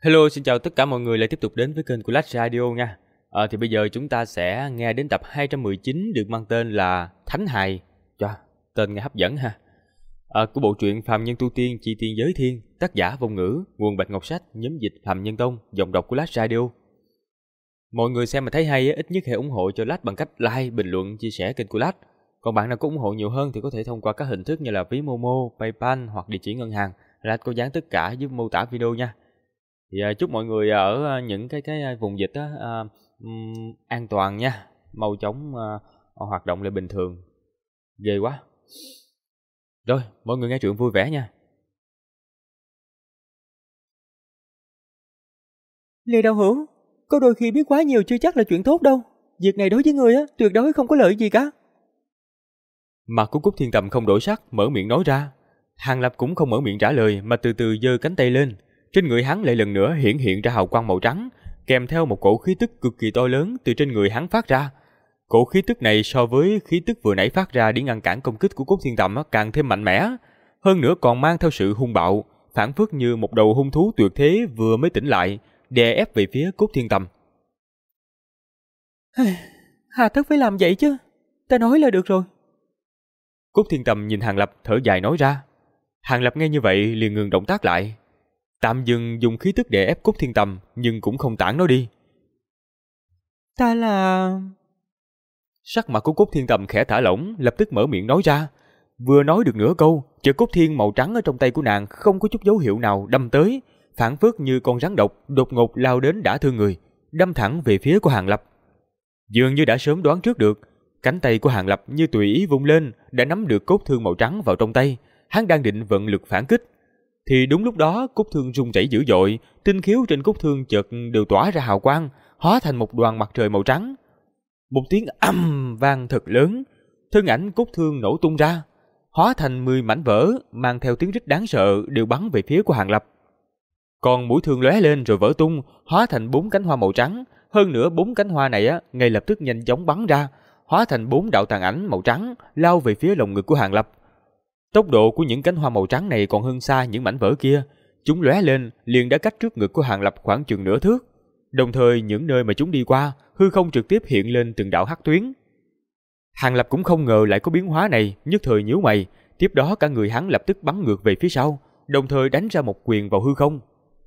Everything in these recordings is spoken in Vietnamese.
Hello, xin chào tất cả mọi người lại tiếp tục đến với kênh của Lách Radio nha. Thì bây giờ chúng ta sẽ nghe đến tập 219 được mang tên là Thánh Hài. Chà, tên nghe hấp dẫn ha. Của bộ truyện Phàm Nhân Tu Tiên Chi Tiên Giới Thiên, tác giả Vong Ngữ, nguồn Bạch Ngọc Sách, nhóm dịch Phàm Nhân Tông, giọng đọc của Lách Radio. Mọi người xem mà thấy hay, ít nhất hãy ủng hộ cho Lách bằng cách like, bình luận, chia sẻ kênh của Lách. Còn bạn nào có ủng hộ nhiều hơn thì có thể thông qua các hình thức như là ví Momo, PayPal hoặc địa chỉ ngân hàng. Lách có dán tất cả dưới mô tả video nha. Thì chúc mọi người ở những cái vùng dịch đó an toàn nha, mau chóng hoạt động lại bình thường. Ghê quá. Rồi, mọi người nghe chuyện vui vẻ nha. Lê Đạo Hữu, có đôi khi biết quá nhiều chưa chắc là chuyện tốt đâu. Việc này đối với người á, tuyệt đối không có lợi gì cả. Mặt của Cúc Thiên Tầm không đổi sắc, mở miệng nói ra. Hàng Lập cũng không mở miệng trả lời mà từ từ giơ cánh tay lên. Trên người hắn lại lần nữa hiện ra hào quang màu trắng, kèm theo một cổ khí tức cực kỳ to lớn từ trên người hắn phát ra. Cổ khí tức này so với khí tức vừa nãy phát ra để ngăn cản công kích của Cốt Thiên Tầm càng thêm mạnh mẽ, hơn nữa còn mang theo sự hung bạo, phảng phất như một đầu hung thú tuyệt thế vừa mới tỉnh lại, đè ép về phía Cốt Thiên Tầm. Hà tất phải làm vậy chứ, ta nói là được rồi. Cốt Thiên Tầm nhìn Hàng Lập thở dài nói ra. Hàng Lập nghe như vậy liền ngừng động tác lại, tạm dừng dùng khí tức để ép Cốt Thiên Tầm, nhưng cũng không tản nó đi. Ta là... Sắc mặt của Cốt Thiên Tầm khẽ thả lỏng, lập tức mở miệng nói ra. Vừa nói được nửa câu, chợt cốt thiên màu trắng ở trong tay của nàng không có chút dấu hiệu nào đâm tới, phảng phất như con rắn độc đột ngột lao đến đả thương người, đâm thẳng về phía của Hàng Lập. Dường như đã sớm đoán trước được, cánh tay của Hàng Lập như tùy ý vung lên, đã nắm được cốt thương màu trắng vào trong tay, hắn đang định vận lực phản kích. Thì đúng lúc đó cốt thương rung rẩy dữ dội, tinh khiếu trên cốt thương chợt đều tỏa ra hào quang, hóa thành một đoàn mặt trời màu trắng. Một tiếng ầm vang thật lớn, thân ảnh cốt thương nổ tung ra, hóa thành 10 mảnh vỡ, mang theo tiếng rít đáng sợ đều bắn về phía của Hàng Lập. Còn mũi thương lóe lên rồi vỡ tung, hóa thành 4 cánh hoa màu trắng, hơn nữa 4 cánh hoa này ngay lập tức nhanh chóng bắn ra, hóa thành 4 đạo tàn ảnh màu trắng lao về phía lồng ngực của Hàng Lập. Tốc độ của những cánh hoa màu trắng này còn hơn xa những mảnh vỡ kia, chúng lóe lên liền đã cách trước ngực của Hàng Lập khoảng chừng nửa thước. Đồng thời những nơi mà chúng đi qua, hư không trực tiếp hiện lên từng đạo hắc tuyến. Hàng Lập cũng không ngờ lại có biến hóa này, nhất thời nhíu mày, tiếp đó cả người hắn lập tức bắn ngược về phía sau, đồng thời đánh ra một quyền vào hư không.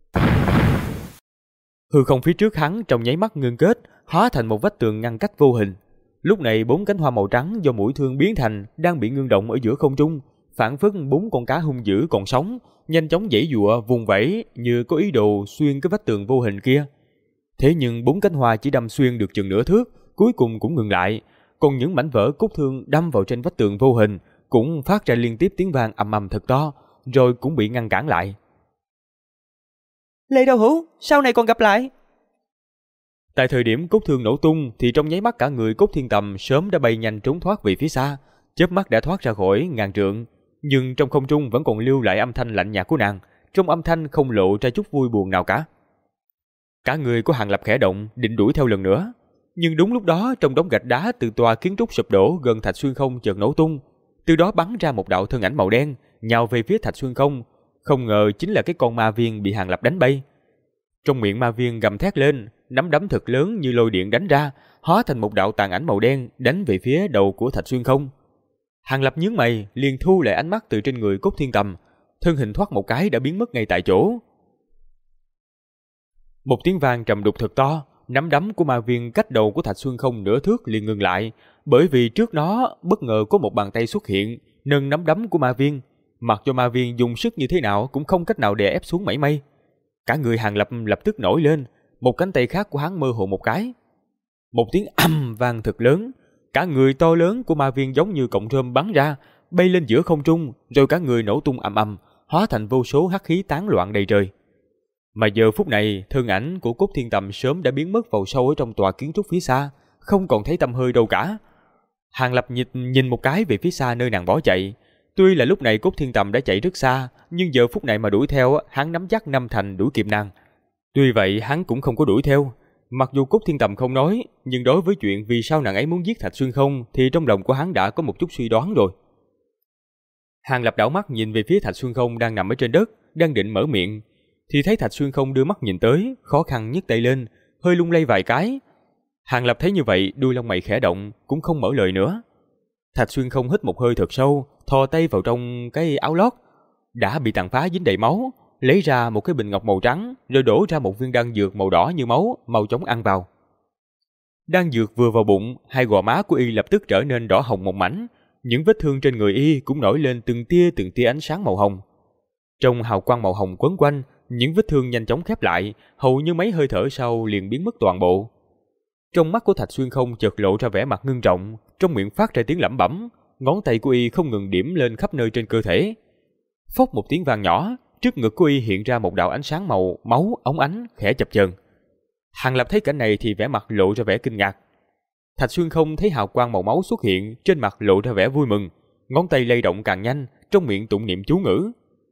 Hư không phía trước hắn trong nháy mắt ngưng kết, hóa thành một vách tường ngăn cách vô hình. Lúc này 4 cánh hoa màu trắng do mũi thương biến thành đang bị ngưng động ở giữa không trung, phảng phất 4 con cá hung dữ còn sống, nhanh chóng giãy giụa vùng vẫy như có ý đồ xuyên cái vách tường vô hình kia. Thế nhưng 4 cánh hoa chỉ đâm xuyên được chừng nửa thước, cuối cùng cũng ngừng lại, còn những mảnh vỡ cốt thương đâm vào trên vách tường vô hình cũng phát ra liên tiếp tiếng vang ầm ầm thật to, rồi cũng bị ngăn cản lại. Lê Đạo Hữu, sau này còn gặp lại. Tại thời điểm cốt thương nổ tung thì trong nháy mắt cả người Cốt Thiên Tầm sớm đã bay nhanh trốn thoát về phía xa, chớp mắt đã thoát ra khỏi ngàn trượng, nhưng trong không trung vẫn còn lưu lại âm thanh lạnh nhạt của nàng, trong âm thanh không lộ ra chút vui buồn nào cả. Cả người của Hàng Lập khẽ động, định đuổi theo lần nữa, nhưng đúng lúc đó trong đống gạch đá từ tòa kiến trúc sụp đổ gần Thạch Xuyên Không chợt nổ tung, từ đó bắn ra một đạo thân ảnh màu đen, nhào về phía Thạch Xuyên Không, không ngờ chính là cái con ma viên bị Hàng Lập đánh bay. Trong miệng ma viên gầm thét lên, nắm đấm thật lớn như lôi điện đánh ra, hóa thành một đạo tàn ảnh màu đen đánh về phía đầu của Thạch Xuyên Không. Hàng Lập nhướng mày, liền thu lại ánh mắt từ trên người Cốt Thiên Tầm, thân hình thoát một cái đã biến mất ngay tại chỗ. Một tiếng vang trầm đục thật to, nắm đấm của ma viên cách đầu của Thạch Xuyên Không nửa thước liền ngừng lại, bởi vì trước nó bất ngờ có một bàn tay xuất hiện, nâng nắm đấm của ma viên, mặc cho ma viên dùng sức như thế nào cũng không cách nào đè ép xuống mảy may. Cả người Hàng Lập lập tức nổi lên, một cánh tay khác của hắn mơ hồ một cái. Một tiếng ầm vang thật lớn, cả người to lớn của ma viên giống như cọng rơm bắn ra, bay lên giữa không trung, rồi cả người nổ tung ầm ầm, hóa thành vô số hắc khí tán loạn đầy trời. Mà giờ phút này, thân ảnh của Cốt Thiên Tầm sớm đã biến mất vào sâu ở trong tòa kiến trúc phía xa, không còn thấy tăm hơi đâu cả. Hàng Lập nhìn một cái về phía xa nơi nàng bỏ chạy. Tuy là lúc này Cốt Thiên Tầm đã chạy rất xa, nhưng giờ phút này mà đuổi theo, hắn nắm chắc 5 thành đuổi kịp nàng. Tuy vậy hắn cũng không có đuổi theo. Mặc dù Cốt Thiên Tầm không nói, nhưng đối với chuyện vì sao nàng ấy muốn giết Thạch Xuyên Không thì trong lòng của hắn đã có một chút suy đoán rồi. Hàng Lập đảo mắt nhìn về phía Thạch Xuyên Không đang nằm ở trên đất, đang định mở miệng, thì thấy Thạch Xuyên Không đưa mắt nhìn tới, khó khăn nhấc tay lên, hơi lung lay vài cái. Hàng Lập thấy như vậy, đuôi lông mày khẽ động, cũng không mở lời nữa. Thạch Xuyên Không hít một hơi thật sâu, thò tay vào trong cái áo lót đã bị tàn phá dính đầy máu, lấy ra một cái bình ngọc màu trắng, rồi đổ ra một viên đan dược màu đỏ như máu, mau chóng ăn vào. Đan dược vừa vào bụng, hai gò má của y lập tức trở nên đỏ hồng một mảnh, những vết thương trên người y cũng nổi lên từng tia ánh sáng màu hồng. Trong hào quang màu hồng quấn quanh, những vết thương nhanh chóng khép lại, hầu như mấy hơi thở sau liền biến mất toàn bộ. Trong mắt của Thạch Xuyên Không chợt lộ ra vẻ mặt ngưng trọng, trong miệng phát ra tiếng lẩm bẩm, ngón tay của y không ngừng điểm lên khắp nơi trên cơ thể. Phốc một tiếng vang nhỏ, trước ngực của y hiện ra một đạo ánh sáng màu máu óng ánh khẽ chập chờn. Hàng Lập thấy cảnh này thì vẻ mặt lộ ra vẻ kinh ngạc. Thạch Xuyên Không thấy hào quang màu máu xuất hiện, trên mặt lộ ra vẻ vui mừng, ngón tay lay động càng nhanh, trong miệng tụng niệm chú ngữ.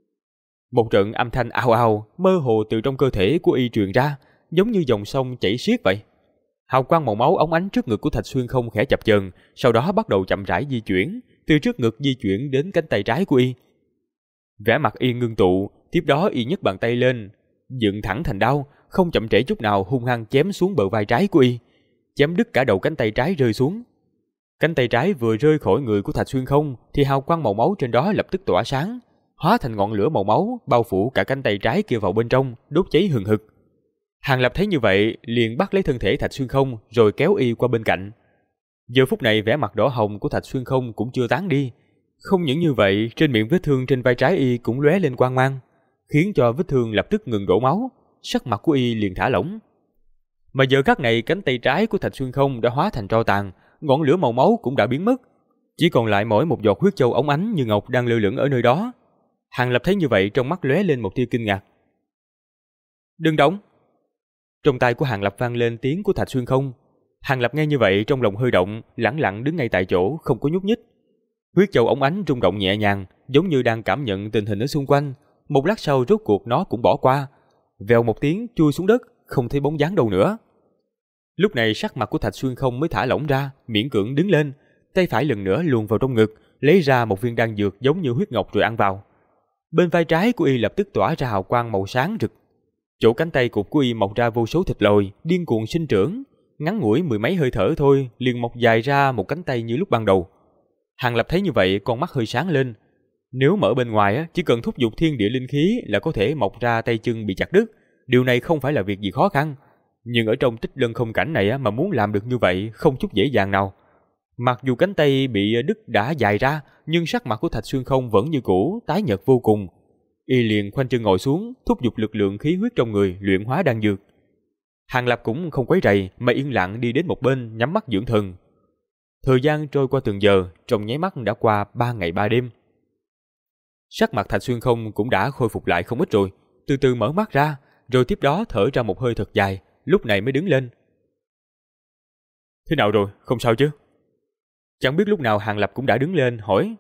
Một trận âm thanh ào ào mơ hồ từ trong cơ thể của y truyền ra, giống như dòng sông chảy xiết vậy. Hào quang màu máu óng ánh trước ngực của Thạch Xuyên Không khẽ chập chờn, sau đó bắt đầu chậm rãi di chuyển, từ trước ngực di chuyển đến cánh tay trái của y. Vẻ mặt y ngưng tụ, tiếp đó y nhấc bàn tay lên, dựng thẳng thành đao, không chậm trễ chút nào hung hăng chém xuống bờ vai trái của y, chém đứt cả đầu cánh tay trái rơi xuống. Cánh tay trái vừa rơi khỏi người của Thạch Xuyên Không thì hào quang màu máu trên đó lập tức tỏa sáng, hóa thành ngọn lửa màu máu bao phủ cả cánh tay trái kia vào bên trong, đốt cháy hừng hực. Hàng Lập thấy như vậy, liền bắt lấy thân thể Thạch Xuyên Không rồi kéo y qua bên cạnh. Giờ phút này vẻ mặt đỏ hồng của Thạch Xuyên Không cũng chưa tán đi. Không những như vậy, trên miệng vết thương trên vai trái y cũng lóe lên quang mang, khiến cho vết thương lập tức ngừng đổ máu, sắc mặt của y liền thả lỏng. Mà giờ khắc này cánh tay trái của Thạch Xuyên Không đã hóa thành tro tàn, ngọn lửa màu máu cũng đã biến mất, chỉ còn lại mỗi một giọt huyết châu óng ánh như ngọc đang lơ lửng ở nơi đó. Hàng Lập thấy như vậy trong mắt lóe lên một tia kinh ngạc. "Đừng động!" Trong tai của Hàng Lập vang lên tiếng của Thạch Xuyên Không. Hàng Lập nghe như vậy trong lòng hơi động, lẳng lặng đứng ngay tại chỗ không có nhúc nhích. Huyết châu óng ánh rung động nhẹ nhàng, giống như đang cảm nhận tình hình ở xung quanh. Một lát sau rốt cuộc nó cũng bỏ qua, vèo một tiếng chui xuống đất, không thấy bóng dáng đâu nữa. Lúc này sắc mặt của Thạch Xuyên Không mới thả lỏng ra, miễn cưỡng đứng lên, tay phải lần nữa luồn vào trong ngực, lấy ra một viên đan dược giống như huyết ngọc rồi ăn vào. Bên vai trái của y lập tức tỏa ra hào quang màu sáng rực. Chỗ cánh tay cụt của y mọc ra vô số thịt lồi, điên cuồng sinh trưởng, ngắn ngủi mười mấy hơi thở thôi, liền mọc dài ra một cánh tay như lúc ban đầu. Hàng Lập thấy như vậy, con mắt hơi sáng lên. Nếu mở bên ngoài chỉ cần thúc giục thiên địa linh khí là có thể mọc ra tay chân bị chặt đứt, điều này không phải là việc gì khó khăn. Nhưng ở trong Tích Lân Không Cảnh này mà muốn làm được như vậy không chút dễ dàng nào. Mặc dù cánh tay bị đứt đã dài ra, nhưng sắc mặt của Thạch Xuyên Không vẫn như cũ, tái nhợt vô cùng. Y liền khoanh chân ngồi xuống, thúc giục lực lượng khí huyết trong người luyện hóa đan dược. Hàng Lập cũng không quấy rầy, mà yên lặng đi đến một bên nhắm mắt dưỡng thần. Thời gian trôi qua từng giờ, trong nháy mắt đã qua 3 ngày 3 đêm. Sắc mặt Thạch Xuyên Không cũng đã khôi phục lại không ít rồi, từ từ mở mắt ra, rồi tiếp đó thở ra một hơi thật dài, lúc này mới đứng lên. "Thế nào rồi, không sao chứ?" Chẳng biết lúc nào Hàng Lập cũng đã đứng lên hỏi.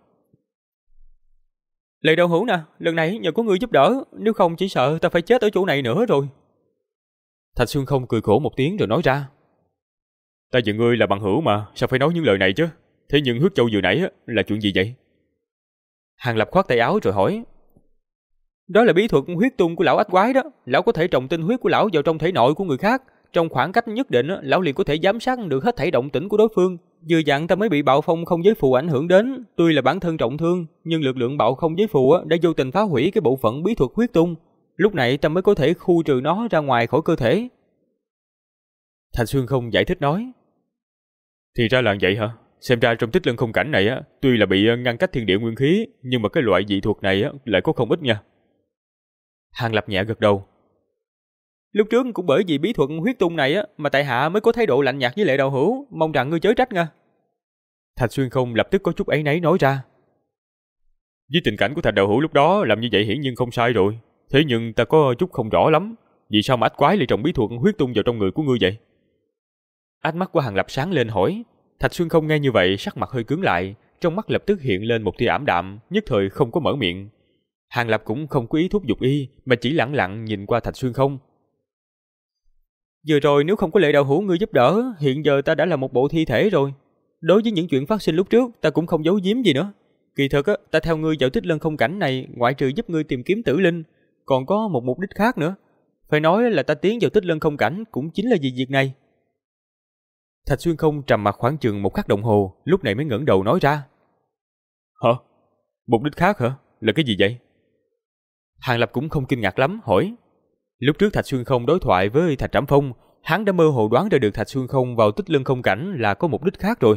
"Lệ Đạo Hữu nè, lần này nhờ có người giúp đỡ, nếu không chỉ sợ ta phải chết ở chỗ này nữa rồi." Thạch Xuyên Không cười khổ một tiếng rồi nói ra. "Ta và ngươi là bằng hữu mà, sao phải nói những lời này chứ? Thế nhưng huyết châu vừa nãy là chuyện gì vậy?" Hàng Lập khoát tay áo rồi hỏi. "Đó là bí thuật huyết tung của lão ách quái đó, lão có thể trồng tinh huyết của lão vào trong thể nội của người khác, trong khoảng cách nhất định lão liền có thể giám sát được hết thảy động tĩnh của đối phương. Vừa dặn ta mới bị bạo phong không giới phù ảnh hưởng đến, tuy là bản thân trọng thương, nhưng lực lượng bạo không giới phù đã vô tình phá hủy cái bộ phận bí thuật huyết tung, lúc này ta mới có thể khu trừ nó ra ngoài khỏi cơ thể." Thạch Xuyên Không giải thích nói. "Thì ra là vậy hả? Xem ra trong Tích Lân Không Cảnh này tuy là bị ngăn cách thiên địa nguyên khí, nhưng mà cái loại dị thuật này lại có không ít nha." Hàng Lập nhẹ gật đầu. "Lúc trước cũng bởi vì bí thuật huyết tung này mà tại hạ mới có thái độ lạnh nhạt với Lệ Đạo Hữu, mong rằng ngươi chớ trách nha." Thạch Xuyên Không lập tức có chút áy náy nói ra. "Với tình cảnh của Thạch Đạo Hữu lúc đó làm như vậy hiển nhiên không sai rồi, thế nhưng ta có chút không rõ lắm, vì sao mà ách quái lại trồng bí thuật huyết tung vào trong người của ngươi vậy?" Ánh mắt của Hàng Lập sáng lên hỏi. Thạch Xuyên Không nghe như vậy sắc mặt hơi cứng lại, trong mắt lập tức hiện lên một tia ảm đạm, nhất thời không có mở miệng. Hàng Lập cũng không có ý thúc giục y, mà chỉ lẳng lặng nhìn qua Thạch Xuyên Không. "Vừa rồi nếu không có Lệ Đạo Hữu ngươi giúp đỡ, hiện giờ ta đã là một bộ thi thể rồi. Đối với những chuyện phát sinh lúc trước, ta cũng không giấu giếm gì nữa. Kỳ thực ta theo ngươi vào Tích Lân Không Cảnh này, ngoại trừ giúp ngươi tìm kiếm tử linh, còn có một mục đích khác nữa. Phải nói là ta tiến vào Tích Lân Không Cảnh cũng chính là vì việc này. Thạch Xuyên Không trầm mặc khoảng chừng một khắc đồng hồ, lúc này mới ngẩng đầu nói ra. Hả? Mục đích khác hả? Là cái gì vậy? Hàng Lập cũng không kinh ngạc lắm, hỏi. Lúc trước Thạch Xuyên Không đối thoại với Thạch Trảm Phong, hắn đã mơ hồ đoán ra được Thạch Xuyên Không vào Tích Lân Không Cảnh là có mục đích khác rồi.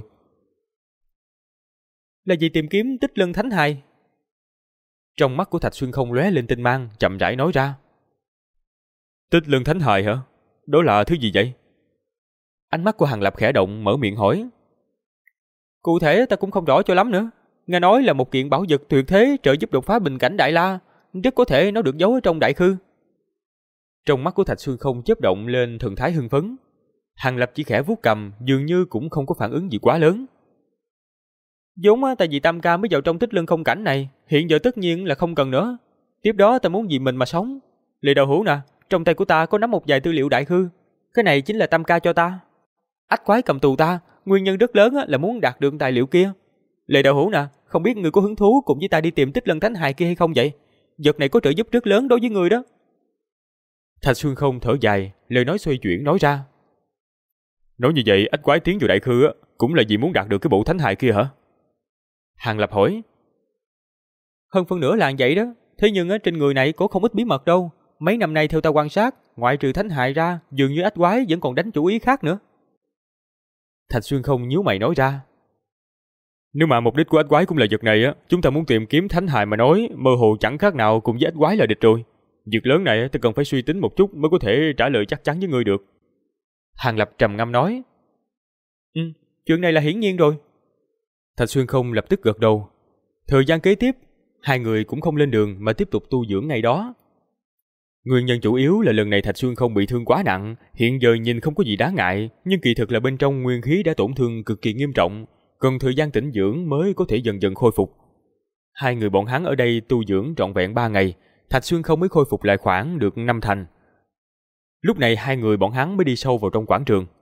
Là vì tìm kiếm Tích Lân Thánh Hài. Trong mắt của Thạch Xuyên Không lóe lên tinh mang, chậm rãi nói ra. Tích Lân Thánh Hài hả? Đó là thứ gì vậy? Ánh mắt của Hàng Lập khẽ động, mở miệng hỏi. Cụ thể ta cũng không rõ cho lắm nữa. Nghe nói là một kiện bảo vật tuyệt thế trợ giúp đột phá bình cảnh Đại La, rất có thể nó được giấu ở trong đại khư. Trong mắt của Thạch Xuyên Không chớp động lên thần thái hưng phấn. Hàng Lập chỉ khẽ vuốt cầm, dường như cũng không có phản ứng gì quá lớn. Vốn tại vì Tam Ca mới vào trong Tích Lân Không Cảnh này, hiện giờ tất nhiên là không cần nữa. Tiếp đó ta muốn vì mình mà sống. Lệ đạo hữu nè, trong tay của ta có nắm một vài tư liệu đại khư. Cái này chính là Tam Ca cho ta. Ách quái cầm tù ta, nguyên nhân rất lớn là muốn đạt được tài liệu kia. Lệ đạo hữu nè, không biết người có hứng thú cùng với ta đi tìm Tích Lân Thánh Hài kia hay không vậy? Vật này có trợ giúp rất lớn đối với người đó. Thạch Xuyên Không thở dài, lời nói xoay chuyển nói ra. Nói như vậy, ách quái tiến vào đại khư cũng là vì muốn đạt được cái bộ thánh hài kia hả? Hàng Lập hỏi. Hơn phân nửa là vậy đó. Thế nhưng trên người này có không ít bí mật đâu. Mấy năm nay theo ta quan sát, ngoại trừ thánh hài ra, dường như ách quái vẫn còn đánh chủ ý khác nữa. Thạch Xuyên Không nhíu mày nói ra. Nếu mà mục đích của ách quái cũng là vật này chúng ta muốn tìm kiếm thánh hài mà nói, mơ hồ chẳng khác nào cùng với ách quái là địch rồi. Việc lớn này ta cần phải suy tính một chút mới có thể trả lời chắc chắn với ngươi được. Hàng Lập trầm ngâm nói. Chuyện này là hiển nhiên rồi. Thạch Xuyên Không lập tức gật đầu. Thời gian kế tiếp, hai người cũng không lên đường mà tiếp tục tu dưỡng ngày đó. Nguyên nhân chủ yếu là lần này Thạch Xuyên Không bị thương quá nặng, hiện giờ nhìn không có gì đáng ngại, nhưng kỳ thực là bên trong nguyên khí đã tổn thương cực kỳ nghiêm trọng, cần thời gian tĩnh dưỡng mới có thể dần dần khôi phục. Hai người bọn hắn ở đây tu dưỡng trọn vẹn 3 ngày, Thạch Xuyên Không mới khôi phục lại khoảng được 5 thành. Lúc này hai người bọn hắn mới đi sâu vào trong quảng trường.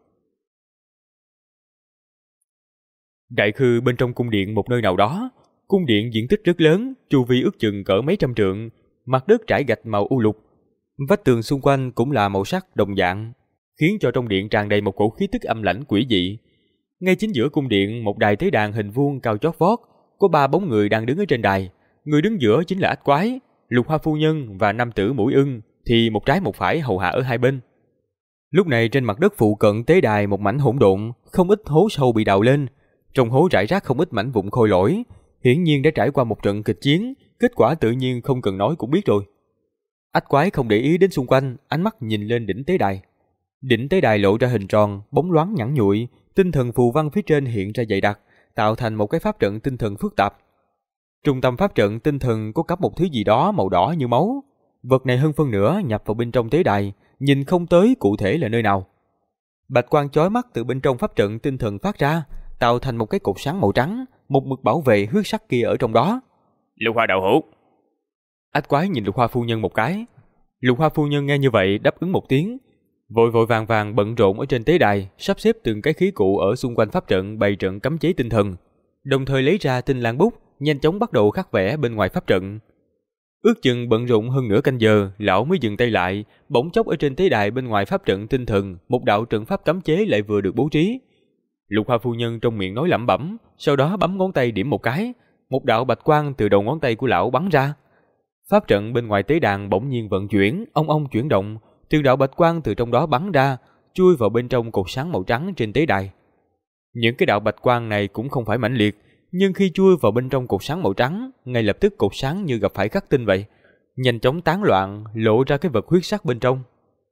Đại khư bên trong cung điện một nơi nào đó, cung điện diện tích rất lớn, chu vi ước chừng cỡ mấy trăm trượng, mặt đất trải gạch màu u lục, vách tường xung quanh cũng là màu sắc đồng dạng, khiến cho trong điện tràn đầy một cổ khí tức âm lãnh quỷ dị. Ngay chính giữa cung điện, một đài tế đàn hình vuông cao chót vót, có 3 bóng người đang đứng ở trên đài. Người đứng giữa chính là ách quái, Lục Hoa phu nhân và nam tử mũi ưng thì một trái một phải hầu hạ ở hai bên. Lúc này trên mặt đất phụ cận tế đài một mảnh hỗn độn, không ít hố sâu bị đào lên, trong hố rải rác không ít mảnh vụn khôi lỗi, hiển nhiên đã trải qua một trận kịch chiến, kết quả tự nhiên không cần nói cũng biết rồi. Ách quái không để ý đến xung quanh, ánh mắt nhìn lên đỉnh tế đài. Đỉnh tế đài lộ ra hình tròn, bóng loáng nhẵn nhụi, tinh thần phù văn phía trên hiện ra dày đặc, tạo thành một cái pháp trận tinh thần phức tạp. Trung tâm pháp trận tinh thần có cắm một thứ gì đó màu đỏ như máu. Vật này hơn phân nửa nhập vào bên trong tế đài, nhìn không tới cụ thể là nơi nào. Bạch quang chói mắt từ bên trong pháp trận tinh thần phát ra, tạo thành một cái cột sáng màu trắng, một mực bảo vệ huyết sắc kia ở trong đó. Lục Hoa đạo hữu. Ách quái nhìn Lục Hoa phu nhân một cái. Lục Hoa phu nhân nghe như vậy đáp ứng một tiếng, vội vội vàng vàng bận rộn ở trên tế đài, sắp xếp từng cái khí cụ ở xung quanh pháp trận bày trận cấm chế tinh thần, đồng thời lấy ra tinh lan bút, nhanh chóng bắt đầu khắc vẽ bên ngoài pháp trận. Ước chừng bận rộn hơn nửa canh giờ, lão mới dừng tay lại, bỗng chốc ở trên tế đài bên ngoài pháp trận tinh thần, một đạo trận pháp cấm chế lại vừa được bố trí. Lục Hoa phu nhân trong miệng nói lẩm bẩm, sau đó bấm ngón tay điểm một cái, một đạo bạch quang từ đầu ngón tay của lão bắn ra. Pháp trận bên ngoài tế đàn bỗng nhiên vận chuyển, ong ong chuyển động, từng đạo bạch quang từ trong đó bắn ra, chui vào bên trong cột sáng màu trắng trên tế đài. Những cái đạo bạch quang này cũng không phải mãnh liệt, nhưng khi chui vào bên trong cột sáng màu trắng, ngay lập tức cột sáng như gặp phải khắc tinh vậy, nhanh chóng tán loạn, lộ ra cái vật huyết sắc bên trong.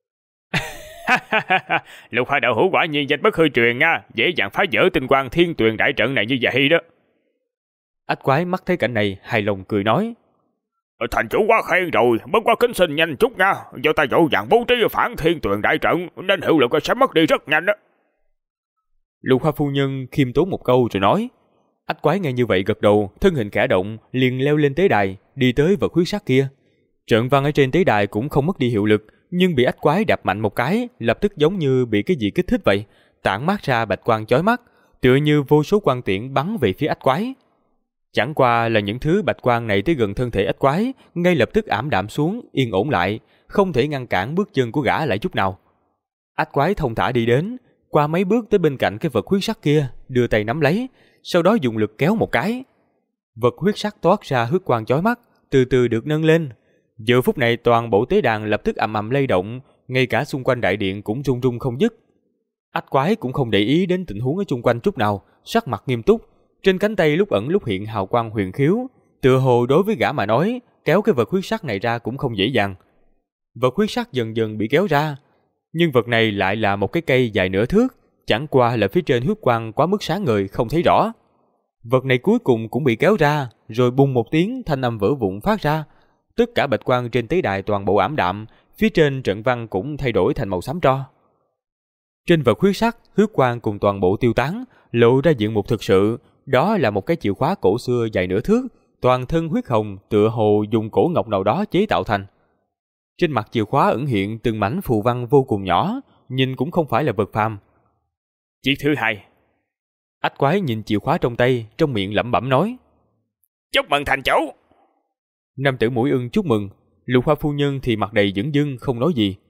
Lục Hoa đạo hữu quả nhiên danh bất hư truyền nha, dễ dàng phá vỡ tinh quang thiên tuyền đại trận này như vậy đó. Ách quái mắt thấy cảnh này, hài lòng cười nói. Thành chủ quá khen rồi, bất quá kính xin nhanh chút nha, do ta dỗ dàng bố trí phản thiên tuyền đại trận nên hiệu lực sẽ mất đi rất nhanh đó. Lục Hoa phu nhân khiêm tốn một câu rồi nói. Ách quái nghe như vậy gật đầu, thân hình khẽ động, liền leo lên tế đài, đi tới vật huyết sắc kia. Trận văn ở trên tế đài cũng không mất đi hiệu lực, nhưng bị ách quái đạp mạnh một cái, lập tức giống như bị cái gì kích thích vậy, tản mát ra bạch quang chói mắt, tựa như vô số quang tiễn bắn về phía ách quái. Chẳng qua là những thứ bạch quang này tới gần thân thể ếch quái, ngay lập tức ảm đạm xuống, yên ổn lại, không thể ngăn cản bước chân của gã lại chút nào. Ếch quái thông thả đi đến, qua mấy bước tới bên cạnh cái vật huyết sắc kia, đưa tay nắm lấy, sau đó dùng lực kéo một cái. Vật huyết sắc toát ra huyết quang chói mắt, từ từ được nâng lên. Giờ phút này toàn bộ tế đàn lập tức ầm ầm lay động, ngay cả xung quanh đại điện cũng rung rung không dứt. Ếch quái cũng không để ý đến tình huống ở chung quanh chút nào, sắc mặt nghiêm túc, trên cánh tay lúc ẩn lúc hiện hào quang huyền khiếu, tựa hồ đối với gã mà nói, kéo cái vật huyết sắc này ra cũng không dễ dàng. Vật huyết sắc dần dần bị kéo ra, nhưng vật này lại là một cái cây dài nửa thước, chẳng qua là phía trên huyết quang quá mức sáng ngời không thấy rõ. Vật này cuối cùng cũng bị kéo ra, rồi bùng một tiếng thanh âm vỡ vụn phát ra. Tất cả bạch quang trên tế đài toàn bộ ảm đạm, phía trên trận văn cũng thay đổi thành màu xám tro. Trên vật huyết sắc, huyết quang cùng toàn bộ tiêu tán, lộ ra diện mục thực sự, đó là một cái chìa khóa cổ xưa dài nửa thước, toàn thân huyết hồng, tựa hồ dùng cổ ngọc nào đó chế tạo thành. Trên mặt chìa khóa ẩn hiện từng mảnh phù văn vô cùng nhỏ, nhìn cũng không phải là vật phàm. Chiếc thứ hai. Ếch quái nhìn chìa khóa trong tay, trong miệng lẩm bẩm nói: Chúc mừng thành chủ. Nam tử mũi ưng chúc mừng, Lục Hoa phu nhân thì mặt đầy dửng dưng không nói gì.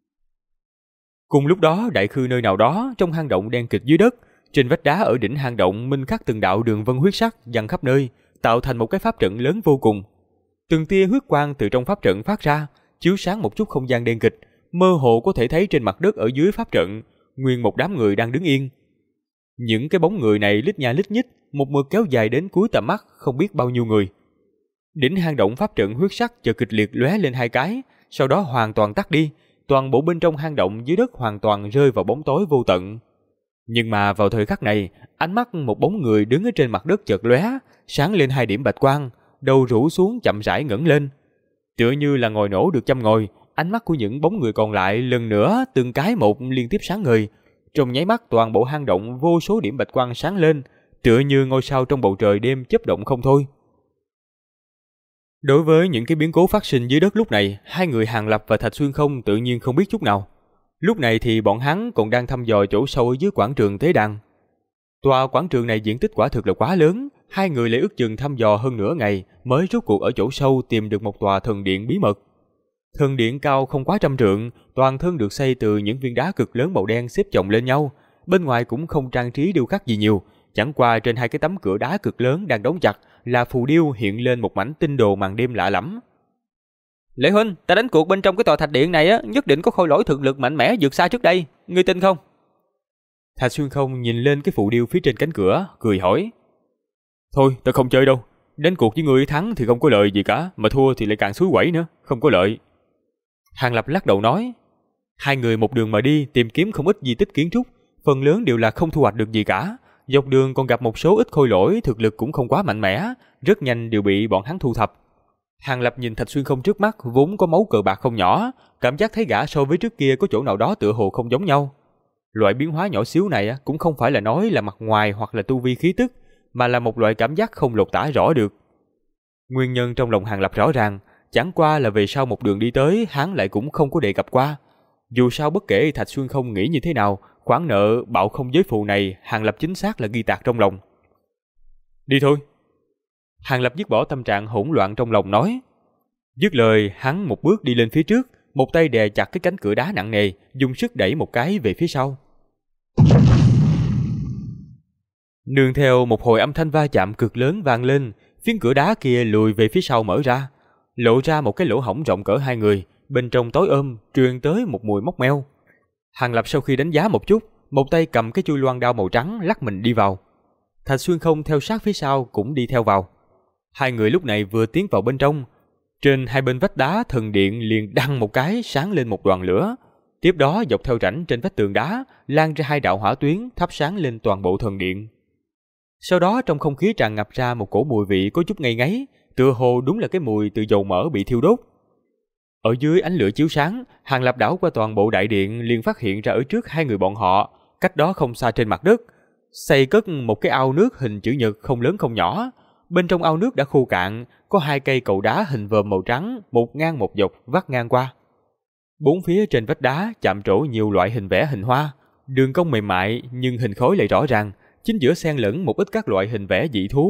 Cùng lúc đó, đại khư nơi nào đó trong hang động đen kịt dưới đất, trên vách đá ở đỉnh hang động minh khắc từng đạo đường vân huyết sắc dằn khắp nơi, tạo thành một cái pháp trận lớn vô cùng. Từng tia huyết quang từ trong pháp trận phát ra, chiếu sáng một chút không gian đen kịch, mơ hồ có thể thấy trên mặt đất ở dưới pháp trận, nguyên một đám người đang đứng yên. Những cái bóng người này lít nha lít nhít, một mực kéo dài đến cuối tầm mắt, không biết bao nhiêu người. Đỉnh hang động pháp trận huyết sắc chợt kịch liệt lóe lên hai cái, sau đó hoàn toàn tắt đi, toàn bộ bên trong hang động dưới đất hoàn toàn rơi vào bóng tối vô tận. Nhưng mà vào thời khắc này, ánh mắt một bóng người đứng ở trên mặt đất chợt lóe, sáng lên hai điểm bạch quang, đầu rũ xuống chậm rãi ngẩng lên. Tựa như là ngòi nổ được châm ngòi, ánh mắt của những bóng người còn lại lần nữa từng cái một liên tiếp sáng ngời. Trong nháy mắt toàn bộ hang động vô số điểm bạch quang sáng lên, tựa như ngôi sao trong bầu trời đêm chớp động không thôi. Đối với những cái biến cố phát sinh dưới đất lúc này, hai người Hàn Lập và Thạch Xuyên Không tự nhiên không biết chút nào. Lúc này thì bọn hắn còn đang thăm dò chỗ sâu ở dưới quảng trường tế đàn. Tòa quảng trường này diện tích quả thực là quá lớn, hai người lại ước chừng thăm dò hơn nửa ngày mới rốt cuộc ở chỗ sâu tìm được một tòa thần điện bí mật. Thần điện cao không quá 100 trượng, toàn thân được xây từ những viên đá cực lớn màu đen xếp chồng lên nhau, bên ngoài cũng không trang trí điêu khắc gì nhiều, chẳng qua trên hai cái tấm cửa đá cực lớn đang đóng chặt là phù điêu hiện lên một mảnh tinh đồ màn đêm lạ lẫm. Lệ huynh, ta đánh cuộc bên trong cái tòa thạch điện này á, nhất định có khôi lỗi thực lực mạnh mẽ vượt xa trước đây, ngươi tin không? Thạch Xuyên Không nhìn lên cái phù điêu phía trên cánh cửa, cười hỏi: Thôi, ta không chơi đâu, đánh cuộc với người thắng thì không có lợi gì cả, mà thua thì lại càng xúi quẩy nữa, không có lợi. Hàng Lập lắc đầu nói: Hai người một đường mà đi tìm kiếm không ít di tích kiến trúc, phần lớn đều là không thu hoạch được gì cả. Dọc đường còn gặp một số ít khôi lỗi thực lực cũng không quá mạnh mẽ, rất nhanh đều bị bọn hắn thu thập. Hàng Lập nhìn Thạch Xuyên Không trước mắt vốn có máu cờ bạc không nhỏ, cảm giác thấy gã so với trước kia có chỗ nào đó tựa hồ không giống nhau. Loại biến hóa nhỏ xíu này cũng không phải là nói là mặt ngoài hoặc là tu vi khí tức, mà là một loại cảm giác không lột tả rõ được. Nguyên nhân trong lòng Hàng Lập rõ ràng, chẳng qua là về sau một đường đi tới hắn lại cũng không có đề cập qua. Dù sao bất kể Thạch Xuyên Không nghĩ như thế nào, khoản nợ bạo không giới phù này Hàng Lập chính xác là ghi tạc trong lòng. Đi thôi. Hàng Lập dứt bỏ tâm trạng hỗn loạn trong lòng nói. Dứt lời hắn một bước đi lên phía trước, một tay đè chặt cái cánh cửa đá nặng nề, dùng sức đẩy một cái về phía sau. Nương theo một hồi âm thanh va chạm cực lớn vang lên, phiến cửa đá kia lùi về phía sau mở ra, lộ ra một cái lỗ hổng rộng cỡ hai người, bên trong tối truyền tới một mùi mốc meo. Hàng Lập sau khi đánh giá một chút, một tay cầm cái chuôi loan đao màu trắng lắc mình đi vào. Thạch Xuyên Không theo sát phía sau cũng đi theo vào. Hai người lúc này vừa tiến vào bên trong, trên hai bên vách đá thần điện liền đăng một cái sáng lên một đoàn lửa. Tiếp đó dọc theo rãnh trên vách tường đá lan ra hai đạo hỏa tuyến thắp sáng lên toàn bộ thần điện. Sau đó trong không khí tràn ngập ra một cổ mùi vị có chút ngây ngấy, tựa hồ đúng là cái mùi từ dầu mỡ bị thiêu đốt. Ở dưới ánh lửa chiếu sáng, Hàng Lập đảo qua toàn bộ đại điện liền phát hiện ra ở trước hai người bọn họ, cách đó không xa trên mặt đất, xây cất một cái ao nước hình chữ nhật không lớn không nhỏ. Bên trong ao nước đã khô cạn, có hai cây cầu đá hình vòm màu trắng, một ngang một dọc vắt ngang qua. Bốn phía trên vách đá chạm trổ nhiều loại hình vẽ hình hoa, đường cong mềm mại nhưng hình khối lại rõ ràng, chính giữa xen lẫn một ít các loại hình vẽ dị thú,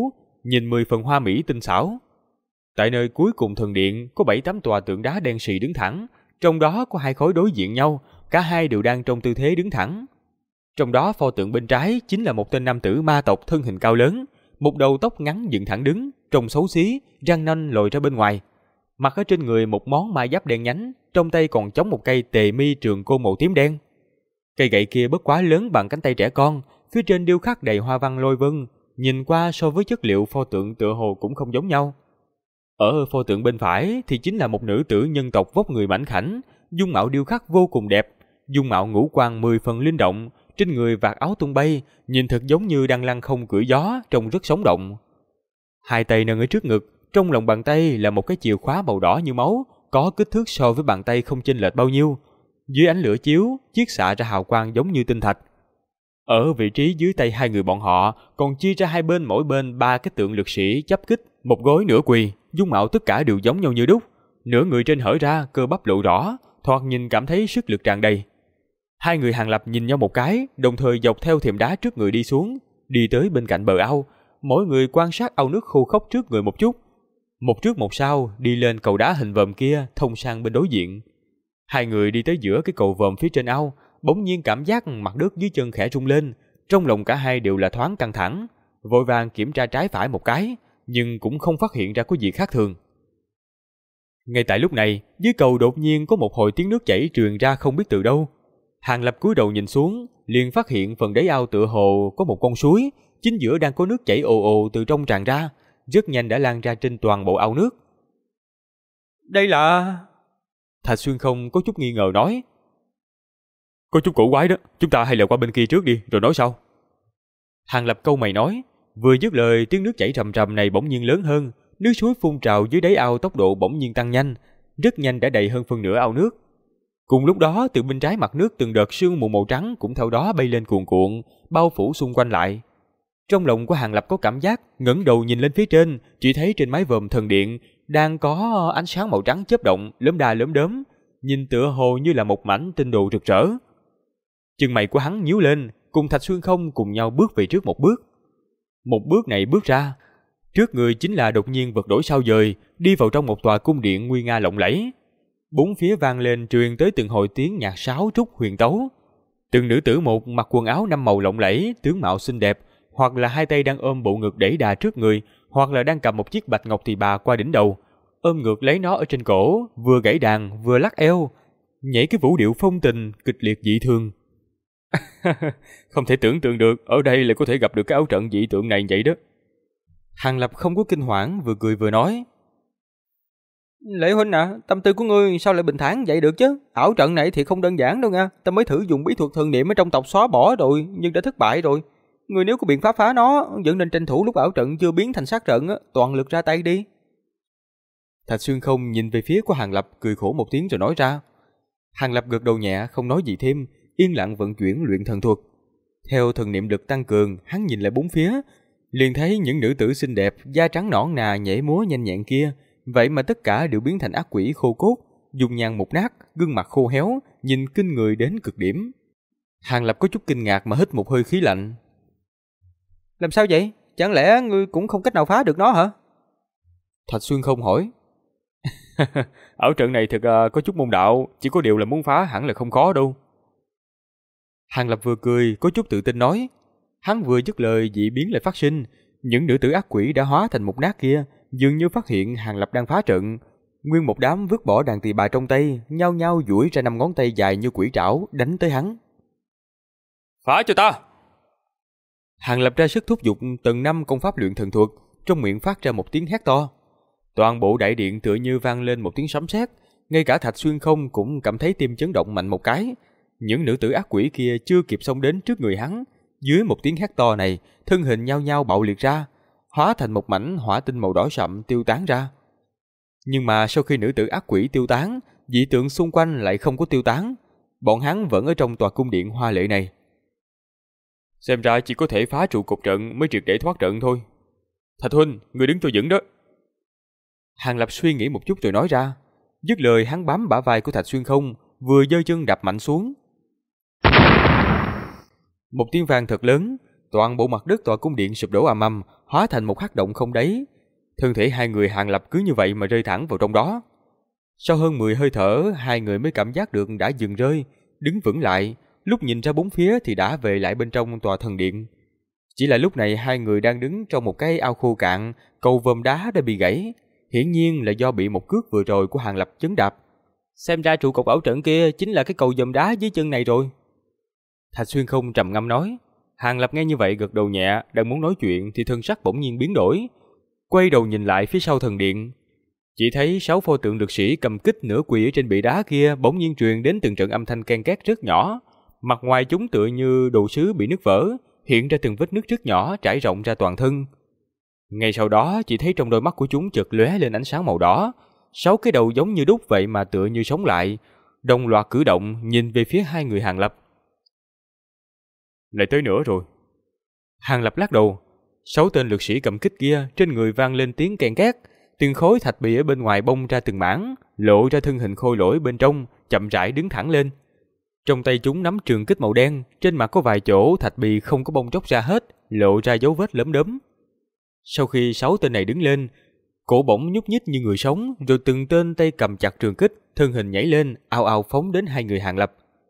nhìn 10 phần hoa mỹ tinh xảo. Tại nơi cuối cùng thần điện có 7-8 tòa tượng đá đen sì đứng thẳng, trong đó có 2 khối đối diện nhau, cả hai đều đang trong tư thế đứng thẳng. Trong đó pho tượng bên trái chính là một tên nam tử ma tộc thân hình cao lớn, một đầu tóc ngắn dựng thẳng đứng, trông xấu xí, răng nanh lồi ra bên ngoài. Mặc ở trên người một món ma giáp đen nhánh, trong tay còn chống một cây tề mi trường côn màu tím đen. Cây gậy kia bất quá lớn bằng cánh tay trẻ con, phía trên điêu khắc đầy hoa văn lôi vân, nhìn qua so với chất liệu pho tượng tựa hồ cũng không giống nhau. Ở pho tượng bên phải thì chính là một nữ tử nhân tộc vóc người mảnh khảnh, dung mạo điêu khắc vô cùng đẹp, dung mạo ngũ quan 10 phần linh động, trên người vạt áo tung bay, nhìn thật giống như đang lăng không cưỡi gió, trông rất sống động. 2 tay nâng ở trước ngực, trong lòng bàn tay là một cái chìa khóa màu đỏ như máu, có kích thước so với bàn tay không chênh lệch bao nhiêu. Dưới ánh lửa chiếu, chiết xạ ra hào quang giống như tinh thạch. Ở vị trí dưới tay hai người bọn họ còn chia ra hai bên, mỗi bên 3 cái tượng lực sĩ chắp kích, một gối nửa quỳ, dung mạo tất cả đều giống nhau như đúc, nửa người trên hở ra, cơ bắp lộ rõ, thoạt nhìn cảm thấy sức lực tràn đầy. Hai người Hàng Lập nhìn nhau một cái, đồng thời dọc theo thềm đá trước người đi xuống, đi tới bên cạnh bờ ao, mỗi người quan sát ao nước khô khốc trước người một chút. Một trước một sau đi lên cầu đá hình vòm kia thông sang bên đối diện. Hai người đi tới giữa cái cầu vòm phía trên ao, bỗng nhiên cảm giác mặt đất dưới chân khẽ rung lên, trong lòng cả hai đều là thoáng căng thẳng, vội vàng kiểm tra trái phải một cái, nhưng cũng không phát hiện ra có gì khác thường. Ngay tại lúc này, dưới cầu đột nhiên có một hồi tiếng nước chảy truyền ra không biết từ đâu. Hàng Lập cúi đầu nhìn xuống, liền phát hiện phần đáy ao tựa hồ có một con suối, chính giữa đang có nước chảy ồ ồ từ trong tràn ra, rất nhanh đã lan ra trên toàn bộ ao nước. Đây là... Thạch Xuyên Không có chút nghi ngờ nói. Có chút cổ quái đó, chúng ta hay là qua bên kia trước đi, rồi nói sau. Hàng Lập câu mày nói, vừa dứt lời tiếng nước chảy rầm rầm này bỗng nhiên lớn hơn, nước suối phun trào dưới đáy ao tốc độ bỗng nhiên tăng nhanh, rất nhanh đã đầy hơn phân nửa ao nước. Cùng lúc đó, từ bên trái mặt nước từng đợt sương mù màu trắng cũng theo đó bay lên cuồn cuộn, bao phủ xung quanh lại. Trong lòng của Hàng Lập có cảm giác, ngẩng đầu nhìn lên phía trên, chỉ thấy trên mái vòm thần điện đang có ánh sáng màu trắng chớp động, lốm đa lốm đốm, nhìn tựa hồ như là một mảnh tinh đồ rực rỡ. Chân mày của hắn nhíu lên, cùng Thạch Xuyên Không cùng nhau bước về trước một bước. Một bước này bước ra, trước người chính là đột nhiên vật đổi sao dời, đi vào trong một tòa cung điện nguy nga lộng lẫy. Bốn phía vang lên truyền tới từng hồi tiếng nhạc sáo trúc huyền tấu. Từng nữ tử một mặc quần áo 5 màu lộng lẫy, tướng mạo xinh đẹp, hoặc là hai tay đang ôm bộ ngực đẩy đà trước người, hoặc là đang cầm một chiếc bạch ngọc tỳ bà qua đỉnh đầu, ôm ngược lấy nó ở trên cổ, vừa gảy đàn vừa lắc eo, nhảy cái vũ điệu phong tình kịch liệt dị thường. Không thể tưởng tượng được ở đây lại có thể gặp được cái áo trận dị tượng này vậy đó. Hàng Lập không có kinh hoảng, vừa cười vừa nói. Lễ huynh tâm tư của ngươi sao lại bình thản vậy được chứ? Ảo trận này thì không đơn giản đâu nha. Ta mới thử dùng bí thuật thần niệm ở trong tộc xóa bỏ rồi, nhưng đã thất bại rồi. Ngươi nếu có biện pháp phá nó, vẫn nên tranh thủ lúc ảo trận chưa biến thành sát trận, toàn lực ra tay đi. Thạch Xuyên Không nhìn về phía của Hàng Lập, cười khổ một tiếng rồi nói ra. Hàng Lập gật đầu nhẹ, không nói gì thêm, yên lặng vận chuyển luyện thần thuật. Theo thần niệm lực tăng cường, hắn nhìn lại bốn phía, liền thấy những nữ tử xinh đẹp, da trắng nõn nà nhảy múa nhanh nhẹn kia, vậy mà tất cả đều biến thành ác quỷ khô cốt, dùng nhang mục nát, gương mặt khô héo, nhìn kinh người đến cực điểm. Hàng Lập có chút kinh ngạc mà hít một hơi khí lạnh. Làm sao vậy? Chẳng lẽ ngươi cũng không cách nào phá được nó hả? Thạch Xuyên Không hỏi. Ảo trận này thật có chút môn đạo, chỉ có điều là muốn phá hẳn là không khó đâu. Hàng Lập vừa cười, có chút tự tin nói. Hắn vừa dứt lời dị biến lại phát sinh, những nữ tử ác quỷ đã hóa thành mục nát kia, dường như phát hiện Hàng Lập đang phá trận. Nguyên một đám vứt bỏ đàn tỳ bà trong tay, nhao nhao duỗi ra 5 ngón tay dài như quỷ trảo đánh tới hắn. Phá cho ta! Hàng Lập ra sức thúc giục tầng 5 công pháp luyện thần thuật, trong miệng phát ra một tiếng hét to. Toàn bộ đại điện tựa như vang lên một tiếng sấm sét, ngay cả Thạch Xuyên Không cũng cảm thấy tim chấn động mạnh một cái. Những nữ tử ác quỷ kia chưa kịp xông đến trước người hắn, dưới một tiếng hét to này, thân hình nhao nhao bạo liệt ra, hóa thành một mảnh hỏa tinh màu đỏ sậm tiêu tán ra. Nhưng mà sau khi nữ tử ác quỷ tiêu tán, dị tượng xung quanh lại không có tiêu tán, bọn hắn vẫn ở trong tòa cung điện hoa lệ này. Xem ra chỉ có thể phá trụ cột trận mới triệt để thoát trận thôi. Thạch huynh, người đứng cho vững đó. Hàng Lập suy nghĩ một chút rồi nói ra. Dứt lời hắn bám bả vai của Thạch Xuyên Không, vừa giơ chân đạp mạnh xuống. Một tiếng vang thật lớn, toàn bộ mặt đất tòa cung điện sụp đổ ầm ầm, hóa thành một hắc động không đáy. Thân thể hai người Hàng Lập cứ như vậy mà rơi thẳng vào trong đó. Sau hơn 10 hơi thở, hai người mới cảm giác được đã dừng rơi, đứng vững lại. Lúc nhìn ra bốn phía thì đã về lại bên trong tòa thần điện. Chỉ là lúc này hai người đang đứng trong một cái ao khô cạn, cầu vòm đá đã bị gãy. Hiển nhiên là do bị một cước vừa rồi của Hàng Lập chấn đạp. Xem ra trụ cột ảo trận kia chính là cái cầu vòm đá dưới chân này rồi. Thạch Xuyên Không trầm ngâm nói. Hàng Lập nghe như vậy gật đầu nhẹ, đang muốn nói chuyện thì thân sắc bỗng nhiên biến đổi. Quay đầu nhìn lại phía sau thần điện, chỉ thấy 6 pho tượng lực sĩ cầm kích nửa quỳ ở trên bệ đá kia bỗng nhiên truyền đến từng trận âm thanh ken két rất nhỏ. Mặt ngoài chúng tựa như đồ sứ bị nứt vỡ, hiện ra từng vết nứt rất nhỏ trải rộng ra toàn thân. Ngay sau đó chỉ thấy trong đôi mắt của chúng chợt lóe lên ánh sáng màu đỏ, 6 cái đầu giống như đúc vậy mà tựa như sống lại, đồng loạt cử động nhìn về phía hai người Hàng Lập. Lại tới nữa rồi. Hàng Lập lắc đầu. 6 tên lực sĩ cầm kích kia trên người vang lên tiếng ken két, từng khối thạch bì ở bên ngoài bông ra từng mảng, lộ ra thân hình khôi lỗi bên trong, chậm rãi đứng thẳng lên. Trong tay chúng nắm trường kích màu đen, trên mặt có vài chỗ thạch bì không có bong tróc ra hết, lộ ra dấu vết lấm đốm. Sau khi 6 tên này đứng lên, cổ bỗng nhúc nhích như người sống, rồi từng tên tay cầm chặt trường kích, thân hình nhảy lên, ào ào phóng đến hai người Hàng Lập.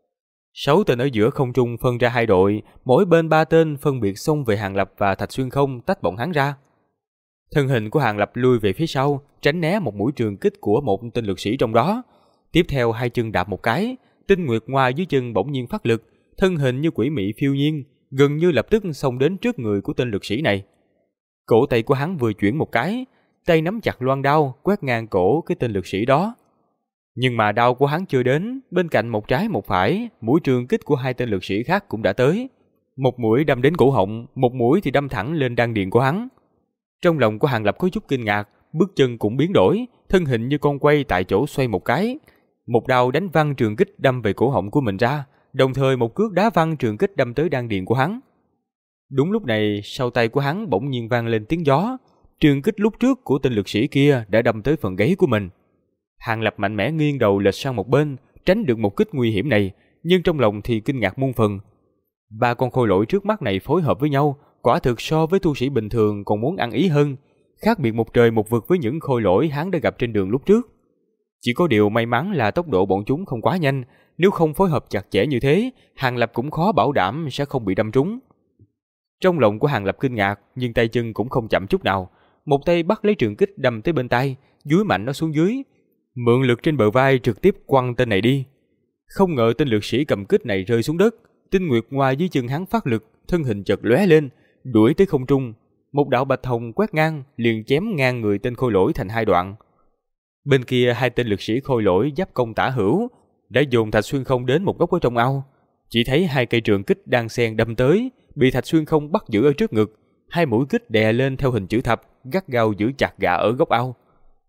6 tên ở giữa không trung phân ra hai đội, mỗi bên 3 tên phân biệt xông về Hàng Lập và Thạch Xuyên Không, tách bọn hắn ra. Thân hình của Hàng Lập lui về phía sau, tránh né một mũi trường kích của một tên lực sĩ trong đó. Tiếp theo hai chân đạp một cái, tinh nguyệt ngoa dưới chân bỗng nhiên phát lực, thân hình như quỷ mị phiêu nhiên, gần như lập tức xông đến trước người của tên lực sĩ này. Cổ tay của hắn vừa chuyển một cái, tay nắm chặt loan đao quét ngang cổ cái tên lực sĩ đó. Nhưng mà đao của hắn chưa đến, bên cạnh một trái một phải, mũi trường kích của hai tên lực sĩ khác cũng đã tới. Một mũi đâm đến cổ họng, một mũi thì đâm thẳng lên đan điền của hắn. Trong lòng của Hàng Lập có chút kinh ngạc, bước chân cũng biến đổi, thân hình như con quay tại chỗ xoay một cái. Một đao đánh văng trường kích đâm về cổ họng của mình ra, đồng thời một cước đá văng trường kích đâm tới đan điền của hắn. Đúng lúc này, sau tay của hắn bỗng nhiên vang lên tiếng gió, trường kích lúc trước của tên lực sĩ kia đã đâm tới phần gáy của mình. Hàng Lập mạnh mẽ nghiêng đầu lệch sang một bên, tránh được một kích nguy hiểm này, nhưng trong lòng thì kinh ngạc muôn phần. 3 con khôi lỗi trước mắt này phối hợp với nhau, quả thực so với tu sĩ bình thường còn muốn ăn ý hơn, khác biệt một trời một vực với những khôi lỗi hắn đã gặp trên đường lúc trước. Chỉ có điều may mắn là tốc độ bọn chúng không quá nhanh, nếu không phối hợp chặt chẽ như thế, Hàng Lập cũng khó bảo đảm sẽ không bị đâm trúng. Trong lòng của Hàng Lập kinh ngạc, nhưng tay chân cũng không chậm chút nào, một tay bắt lấy trường kích đâm tới bên tay, dúi mạnh nó xuống dưới, mượn lực trên bờ vai trực tiếp quăng tên này đi. Không ngờ tên lực sĩ cầm kích này rơi xuống đất, tinh nguyệt ngoa dưới chân hắn phát lực, thân hình chợt lóe lên, đuổi tới không trung, một đạo bạch hồng quét ngang, liền chém ngang người tên khôi lỗi thành hai đoạn. Bên kia hai tên lực sĩ khôi lỗi giáp công tả hữu đã dồn Thạch Xuyên Không đến một góc ở trong ao. Chỉ thấy hai cây trường kích đang xen đâm tới, bị Thạch Xuyên Không bắt giữ ở trước ngực, hai mũi kích đè lên theo hình chữ thập, gắt gao giữ chặt gã ở góc ao.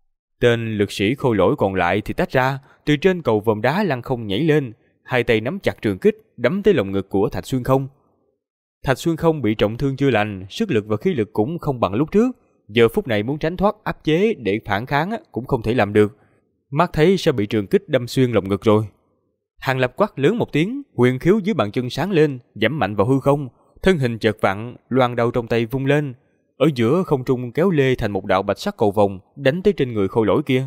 Tên lực sĩ khôi lỗi còn lại thì tách ra, từ trên cầu vòm đá lăn không nhảy lên, hai tay nắm chặt trường kích đấm tới lồng ngực của Thạch Xuyên Không. Thạch Xuyên Không bị trọng thương chưa lành, sức lực và khí lực cũng không bằng lúc trước, giờ phút này muốn tránh thoát áp chế để phản kháng cũng không thể làm được. Mắt thấy sẽ bị trường kích đâm xuyên lồng ngực rồi. Hàng Lập quát lớn một tiếng, huyền khiếu dưới bàn chân sáng lên, giẫm mạnh vào hư không, thân hình chợt vặn, loan đao trong tay vung lên, ở giữa không trung kéo lê thành một đạo bạch sắc cầu vồng, đánh tới trên người khôi lỗi kia.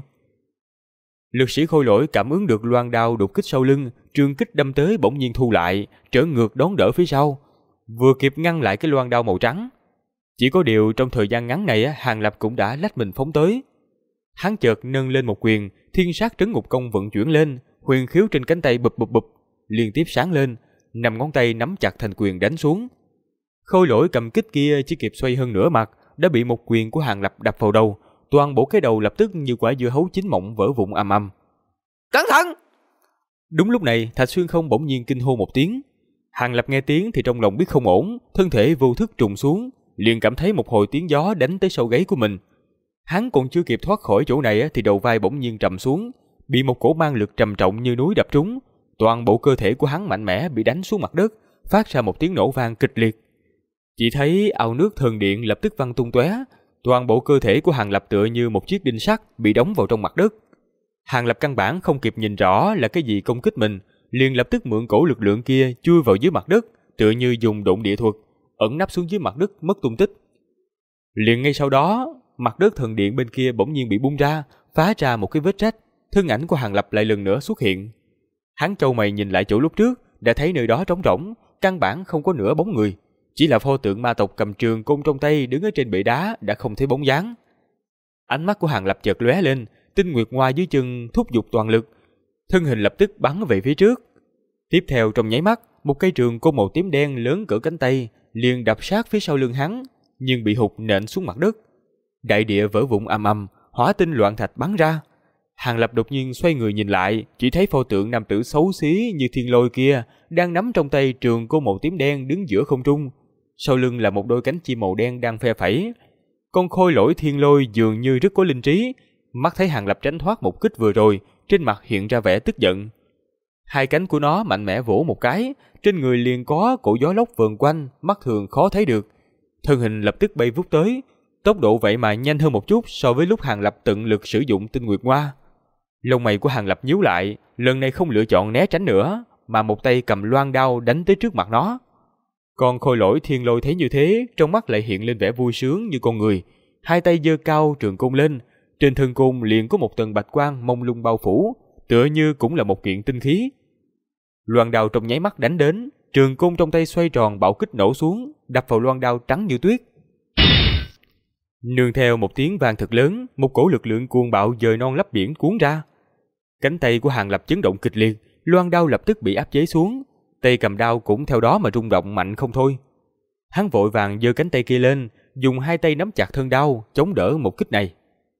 Lực sĩ khôi lỗi cảm ứng được loan đao đột kích sau lưng, trường kích đâm tới bỗng nhiên thu lại, trở ngược đón đỡ phía sau, vừa kịp ngăn lại cái loan đao màu trắng. Chỉ có điều trong thời gian ngắn này Hàng Lập cũng đã lách mình phóng tới. Hắn chợt nâng lên một quyền, thiên sát trấn ngục công vận chuyển lên, huyền khiếu trên cánh tay bụp bụp bụp liên tiếp sáng lên, 5 ngón tay nắm chặt thành quyền đánh xuống. Khôi lỗi cầm kích kia chỉ kịp xoay hơn nửa mặt, đã bị một quyền của Hàng Lập đập vào đầu, toàn bộ cái đầu lập tức như quả dưa hấu chín mọng vỡ vụn ầm ầm. Cẩn thận! Đúng lúc này, Thạch Xuyên Không bỗng nhiên kinh hô một tiếng. Hàng Lập nghe tiếng thì trong lòng biết không ổn, thân thể vô thức trùng xuống, liền cảm thấy một hồi tiếng gió đánh tới sau gáy của mình. Hắn còn chưa kịp thoát khỏi chỗ này thì đầu vai bỗng nhiên trầm xuống, bị một cổ mang lực trầm trọng như núi đập trúng, toàn bộ cơ thể của hắn mạnh mẽ bị đánh xuống mặt đất, phát ra một tiếng nổ vang kịch liệt. Chỉ thấy ao nước thần điện lập tức văng tung tóe, toàn bộ cơ thể của Hàng Lập tựa như một chiếc đinh sắt bị đóng vào trong mặt đất. Hàng Lập căn bản không kịp nhìn rõ là cái gì công kích mình, liền lập tức mượn cổ lực lượng kia chui vào dưới mặt đất, tựa như dùng độn địa thuật, ẩn nấp xuống dưới mặt đất mất tung tích. Liền ngay sau đó, mặt đất thần điện bên kia bỗng nhiên bị bung ra, phá ra một cái vết rách, thân ảnh của Hàng Lập lại lần nữa xuất hiện. Hắn chau mày nhìn lại chỗ lúc trước, đã thấy nơi đó trống rỗng, căn bản không có nửa bóng người, chỉ là pho tượng ma tộc cầm trường côn trong tay đứng ở trên bệ đá đã không thấy bóng dáng. Ánh mắt của Hàng Lập chợt lóe lên, tinh nguyệt hoa dưới chân thúc giục toàn lực, thân hình lập tức bắn về phía trước. Tiếp theo trong nháy mắt, một cây trường côn màu tím đen lớn cỡ cánh tay liền đập sát phía sau lưng hắn, nhưng bị hụt nện xuống mặt đất. Đại địa vỡ vụn ầm ầm, hỏa tinh loạn thạch bắn ra. Hàng Lập đột nhiên xoay người nhìn lại, chỉ thấy pho tượng nam tử xấu xí như thiên lôi kia đang nắm trong tay trường côn màu tím đen đứng giữa không trung. Sau lưng là một đôi cánh chim màu đen đang phe phẩy. Con khôi lỗi thiên lôi dường như rất có linh trí, mắt thấy Hàng Lập tránh thoát một kích vừa rồi, trên mặt hiện ra vẻ tức giận. Hai cánh của nó mạnh mẽ vỗ một cái, trên người liền có cổ gió lốc vờn quanh, mắt thường khó thấy được. Thân hình lập tức bay vút tới, tốc độ vậy mà nhanh hơn một chút so với lúc Hàng Lập tận lực sử dụng tinh nguyệt hoa. Lông mày của Hàng Lập nhíu lại, lần này không lựa chọn né tránh nữa, mà một tay cầm loan đao đánh tới trước mặt nó. Còn khôi lỗi thiên lôi thấy như thế, trong mắt lại hiện lên vẻ vui sướng như con người, hai tay giơ cao trường côn lên, trên thân côn liền có một tầng bạch quang mông lung bao phủ, tựa như cũng là một kiện tinh khí. Loan đao trong nháy mắt đánh đến, trường côn trong tay xoay tròn bạo kích nổ xuống, đập vào loan đao trắng như tuyết. Nương theo một tiếng vang thật lớn, một cổ lực lượng cuồng bạo dời non lấp biển cuốn ra. Cánh tay của Hàng Lập chấn động kịch liệt, loan đao lập tức bị áp chế xuống, tay cầm đao cũng theo đó mà rung động mạnh không thôi. Hắn vội vàng giơ cánh tay kia lên, dùng hai tay nắm chặt thân đao chống đỡ một kích này.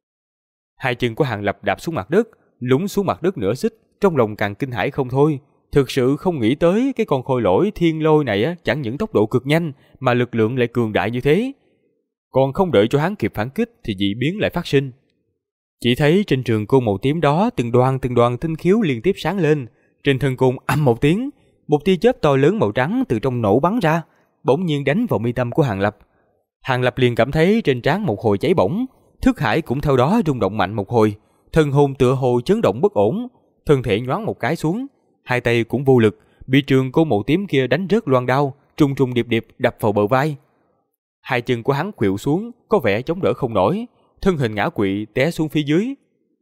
Hai chân của Hàng Lập đạp xuống mặt đất, lún xuống mặt đất nửa xích, trong lòng càng kinh hãi không thôi. Thực sự không nghĩ tới cái con khôi lỗi thiên lôi này chẳng những tốc độ cực nhanh mà lực lượng lại cường đại như thế. Còn không đợi cho hắn kịp phản kích thì dị biến lại phát sinh. Chỉ thấy trên trường côn màu tím đó từng đoàn tinh khiếu liên tiếp sáng lên, trên thân côn ầm một tiếng, một tia chớp to lớn màu trắng từ trong nổ bắn ra, bỗng nhiên đánh vào mi tâm của Hàng Lập. Hàng Lập liền cảm thấy trên trán một hồi cháy bỏng, thức hải cũng theo đó rung động mạnh một hồi, thân hồn tựa hồ chấn động bất ổn, thân thể nhoáng một cái xuống, hai tay cũng vô lực, bị trường côn màu tím kia đánh rớt loan đao, trùng trùng điệp điệp đập vào bờ vai. Hai chân của hắn khuỵu xuống, có vẻ chống đỡ không nổi, thân hình ngã quỵ té xuống phía dưới.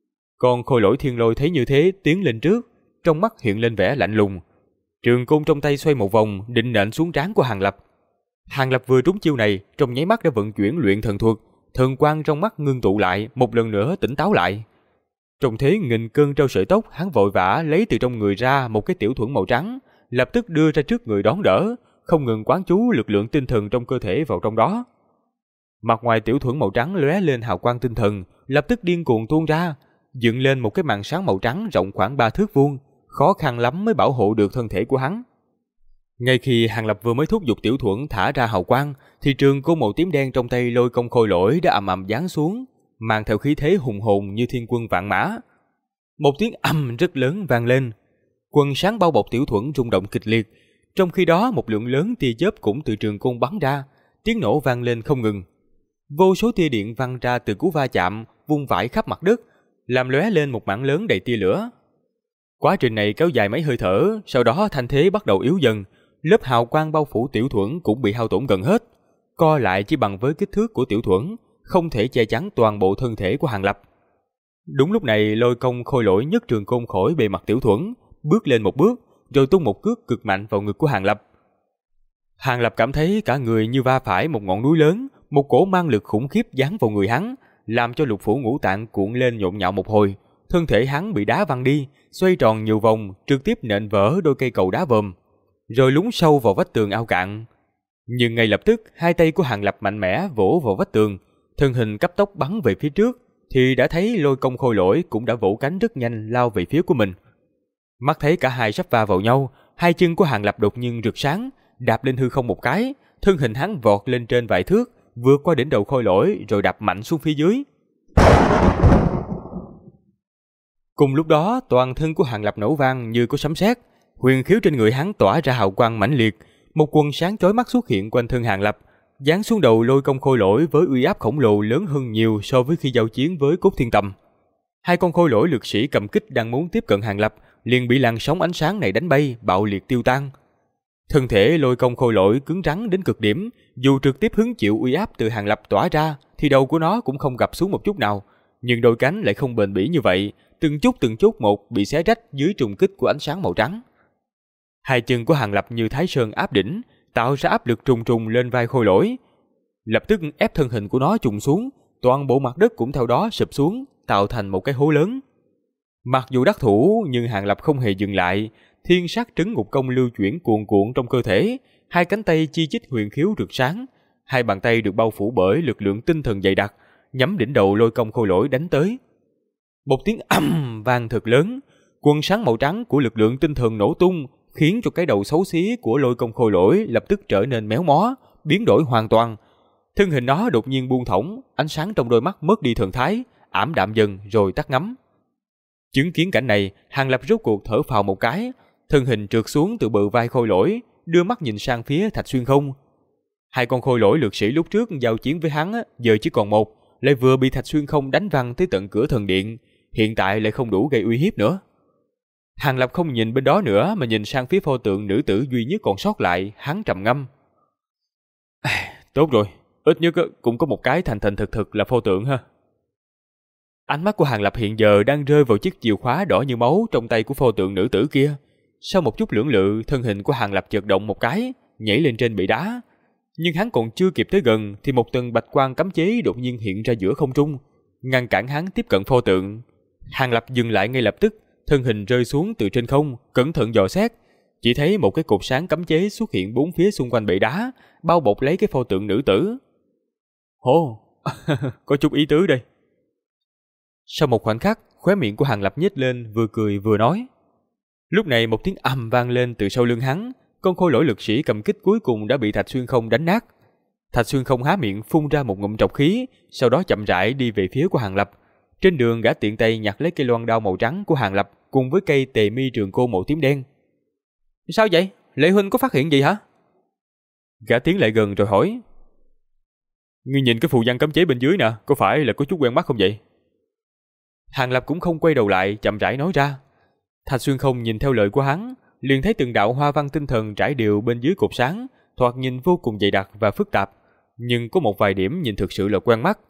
Còn khôi lỗi thiên lôi thấy như thế tiến lên trước, trong mắt hiện lên vẻ lạnh lùng. Trường côn trong tay xoay một vòng, định nện xuống trán của Hàng Lập. Hàng Lập vừa trúng chiêu này, trong nháy mắt đã vận chuyển luyện thần thuật, thần quang trong mắt ngưng tụ lại, một lần nữa tỉnh táo lại. Trong thế nghìn cơn trao sợi tóc, hắn vội vã lấy từ trong người ra một cái tiểu thuẫn màu trắng, lập tức đưa ra trước người đón đỡ, không ngừng quán chú lực lượng tinh thần trong cơ thể vào trong đó. Mặt ngoài tiểu thuẫn màu trắng lóe lên hào quang tinh thần, lập tức điên cuồng tuôn ra, dựng lên một cái màn sáng màu trắng rộng khoảng 3 thước vuông, khó khăn lắm mới bảo hộ được thân thể của hắn. Ngay khi Hàng Lập vừa mới thúc giục tiểu thuẫn thả ra hào quang, thì trường côn màu tím đen trong tay lôi công khôi lỗi đã ầm ầm giáng xuống, mang theo khí thế hùng hồn như thiên quân vạn mã. Một tiếng ầm rất lớn vang lên, quần sáng bao bọc tiểu thuẫn rung động kịch liệt. Trong khi đó một lượng lớn tia chớp cũng từ trường côn bắn ra, tiếng nổ vang lên không ngừng. Vô số tia điện văng ra từ cú va chạm, vung vãi khắp mặt đất, làm lóe lên một mảng lớn đầy tia lửa. Quá trình này kéo dài mấy hơi thở, sau đó thanh thế bắt đầu yếu dần, lớp hào quang bao phủ tiểu thuẫn cũng bị hao tổn gần hết, co lại chỉ bằng với kích thước của tiểu thuẫn, không thể che chắn toàn bộ thân thể của Hàng Lập. Đúng lúc này lôi công khôi lỗi nhấc trường côn khỏi bề mặt tiểu thuẫn, bước lên một bước, rồi tung một cước cực mạnh vào ngực của Hàng Lập. Hàng Lập cảm thấy cả người như va phải một ngọn núi lớn, một cổ mang lực khủng khiếp giáng vào người hắn, làm cho lục phủ ngũ tạng cuộn lên nhộn nhạo một hồi, thân thể hắn bị đá văng đi, xoay tròn nhiều vòng, trực tiếp nện vỡ đôi cây cầu đá vòm, rồi lún sâu vào vách tường ao cạn. Nhưng ngay lập tức, hai tay của Hàng Lập mạnh mẽ vỗ vào vách tường, thân hình cấp tốc bắn về phía trước, thì đã thấy lôi công khôi lỗi cũng đã vỗ cánh rất nhanh lao về phía của mình. Mắt thấy cả hai sắp va vào nhau, hai chân của Hàng Lập đột nhiên rực sáng, đạp lên hư không một cái, thân hình hắn vọt lên trên vài thước, vượt qua đỉnh đầu khôi lỗi rồi đạp mạnh xuống phía dưới. Cùng lúc đó, toàn thân của Hàng Lập nổ vang như có sấm sét, huyền khiếu trên người hắn tỏa ra hào quang mãnh liệt, một quần sáng chói mắt xuất hiện quanh thân Hàng Lập, giáng xuống đầu lôi công khôi lỗi với uy áp khổng lồ lớn hơn nhiều so với khi giao chiến với Cốt Thiên Tầm. Hai con khôi lỗi lực sĩ cầm kích đang muốn tiếp cận Hàng Lập, liền bị làn sóng ánh sáng này đánh bay, bạo liệt tiêu tan. Thân thể Lôi Công Khôi Lỗi cứng rắn đến cực điểm, dù trực tiếp hứng chịu uy áp từ Hàng Lập tỏa ra thì đầu của nó cũng không gập xuống một chút nào, nhưng đôi cánh lại không bền bỉ như vậy, từng chút một bị xé rách dưới trùng kích của ánh sáng màu trắng. Hai chân của Hàng Lập như Thái Sơn áp đỉnh, tạo ra áp lực trùng trùng lên vai Khôi Lỗi, lập tức ép thân hình của nó trùng xuống, toàn bộ mặt đất cũng theo đó sụp xuống, tạo thành một cái hố lớn. Mặc dù đắc thủ nhưng Hàng Lập không hề dừng lại, thiên sát trấn ngục công lưu chuyển cuồn cuộn trong cơ thể, hai cánh tay chi chít huyền khiếu rực sáng, hai bàn tay được bao phủ bởi lực lượng tinh thần dày đặc, nhắm đỉnh đầu Lôi Công Khôi Lỗi đánh tới. Một tiếng ầm vang thật lớn, quần sáng màu trắng của lực lượng tinh thần nổ tung, khiến cho cái đầu xấu xí của Lôi Công Khôi Lỗi lập tức trở nên méo mó, biến đổi hoàn toàn. Thân hình nó đột nhiên buông thõng, ánh sáng trong đôi mắt mất đi thần thái, ảm đạm dần rồi tắt ngấm. Chứng kiến cảnh này, Hàng Lập rốt cuộc thở phào một cái, thân hình trượt xuống từ bờ vai Khôi Lỗi, đưa mắt nhìn sang phía Thạch Xuyên Không. Hai con Khôi Lỗi lược sĩ lúc trước giao chiến với hắn giờ chỉ còn một, lại vừa bị Thạch Xuyên Không đánh văng tới tận cửa thần điện, hiện tại lại không đủ gây uy hiếp nữa. Hàng Lập không nhìn bên đó nữa mà nhìn sang phía pho tượng nữ tử duy nhất còn sót lại, hắn trầm ngâm. Tốt rồi, ít nhất cũng có một cái thành thực là pho tượng ha. Ánh mắt của Hàng Lập hiện giờ đang rơi vào chiếc chìa khóa đỏ như máu trong tay của pho tượng nữ tử kia. Sau một chút lưỡng lự, thân hình của Hàng Lập chợt động một cái, nhảy lên trên bệ đá. Nhưng hắn còn chưa kịp tới gần thì một tầng bạch quang cấm chế đột nhiên hiện ra giữa không trung, ngăn cản hắn tiếp cận pho tượng. Hàng Lập dừng lại ngay lập tức, thân hình rơi xuống từ trên không, cẩn thận dò xét, chỉ thấy một cái cột sáng cấm chế xuất hiện bốn phía xung quanh bệ đá, bao bọc lấy cái pho tượng nữ tử. Ồ, có chút ý tứ đây. Sau một khoảnh khắc, khóe miệng của Hàng Lập nhếch lên, vừa cười vừa nói. Lúc này một tiếng ầm vang lên từ sau lưng hắn, con Khôi Lỗi lực sĩ cầm kích cuối cùng đã bị Thạch Xuyên Không đánh nát. Thạch Xuyên Không há miệng phun ra một ngụm trọc khí, sau đó chậm rãi đi về phía của Hàng Lập. Trên đường gã tiện tay nhặt lấy cây loan đao màu trắng của Hàng Lập cùng với cây tề mi trường côn màu tím đen. Sao vậy? Lệ huynh có phát hiện gì hả? Gã tiến lại gần rồi hỏi. Ngươi nhìn cái phù văn cấm chế bên dưới nè, có phải là có chút quen mắt không vậy? Hàng Lập cũng không quay đầu lại, chậm rãi nói ra. Thạch Xuyên Không nhìn theo lời của hắn, liền thấy từng đạo hoa văn tinh thần trải đều bên dưới cột sáng, thoạt nhìn vô cùng dày đặc và phức tạp, nhưng có một vài điểm nhìn thực sự là quen mắt.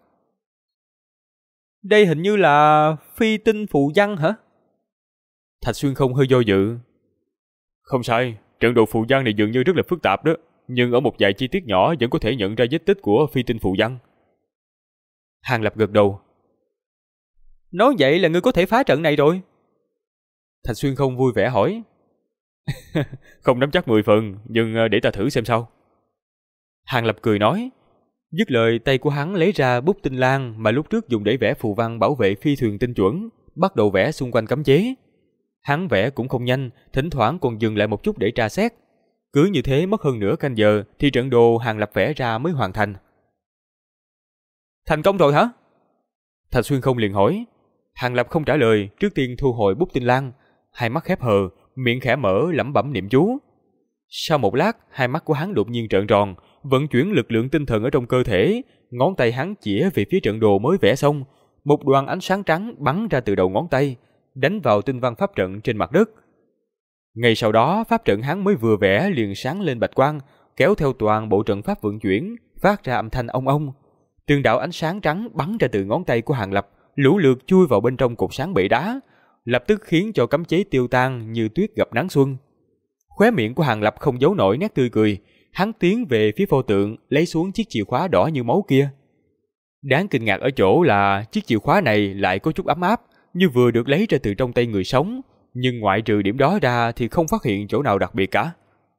Đây hình như là phi tinh phù văn hả? Thạch Xuyên Không hơi do dự. Không sai, trận đồ phù văn này dường như rất là phức tạp đó, nhưng ở một vài chi tiết nhỏ vẫn có thể nhận ra vết tích của phi tinh phù văn. Hàng Lập gật đầu. Nói vậy là ngươi có thể phá trận này rồi. Thạch Xuyên Không vui vẻ hỏi. Không nắm chắc 10 phần, nhưng để ta thử xem sao. Hàng Lập cười nói. Dứt lời, tay của hắn lấy ra bút tinh lan mà lúc trước dùng để vẽ phù văn bảo vệ phi thuyền tinh chuẩn, bắt đầu vẽ xung quanh cấm chế. Hắn vẽ cũng không nhanh, thỉnh thoảng còn dừng lại một chút để tra xét. Cứ như thế mất hơn nửa canh giờ thì trận đồ Hàng Lập vẽ ra mới hoàn thành. Thành công rồi hả? Thạch Xuyên Không liền hỏi. Hàng Lập không trả lời, trước tiên thu hồi bút tinh lan, hai mắt khép hờ, miệng khẽ mở lẩm bẩm niệm chú. Sau một lát, hai mắt của hắn đột nhiên trợn tròn, vận chuyển lực lượng tinh thần ở trong cơ thể, ngón tay hắn chĩa về phía trận đồ mới vẽ xong, một đoàn ánh sáng trắng bắn ra từ đầu ngón tay, đánh vào tinh văn pháp trận trên mặt đất. Ngay sau đó, pháp trận hắn mới vừa vẽ liền sáng lên bạch quang, kéo theo toàn bộ trận pháp vận chuyển, phát ra âm thanh ong ong. Từng đạo ánh sáng trắng bắn ra từ ngón tay của Hàng Lập, lũ lượt chui vào bên trong cột sáng bệ đá, lập tức khiến cho cấm chế tiêu tan như tuyết gặp nắng xuân. Khóe miệng của Hàng Lập không giấu nổi nét tươi cười, hắn tiến về phía pho tượng, lấy xuống chiếc chìa khóa đỏ như máu kia. Đáng kinh ngạc ở chỗ là chiếc chìa khóa này lại có chút ấm áp, như vừa được lấy ra từ trong tay người sống, nhưng ngoại trừ điểm đó ra thì không phát hiện chỗ nào đặc biệt cả.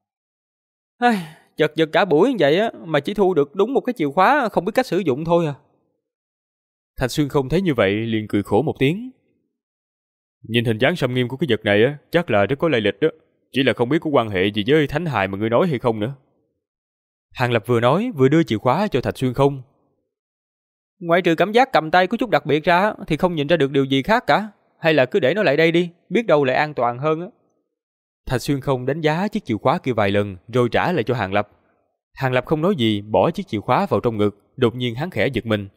Chật vật cả buổi như vậy á, mà chỉ thu được đúng một cái chìa khóa không biết cách sử dụng thôi à. Thạch Xuyên Không thấy như vậy liền cười khổ một tiếng. Nhìn hình dáng xâm nghiêm của cái vật này á, chắc là rất có lai lịch đó, chỉ là không biết có quan hệ gì với thánh hài mà ngươi nói hay không nữa. Hàng Lập vừa nói vừa đưa chìa khóa cho Thạch Xuyên Không. Ngoại trừ cảm giác cầm tay có chút đặc biệt ra thì không nhìn ra được điều gì khác cả, hay là cứ để nó lại đây đi, biết đâu lại an toàn hơn á. Thạch Xuyên Không đánh giá chiếc chìa khóa kia vài lần rồi trả lại cho Hàng Lập. Hàng Lập không nói gì, bỏ chiếc chìa khóa vào trong ngực, đột nhiên hắn khẽ giật mình.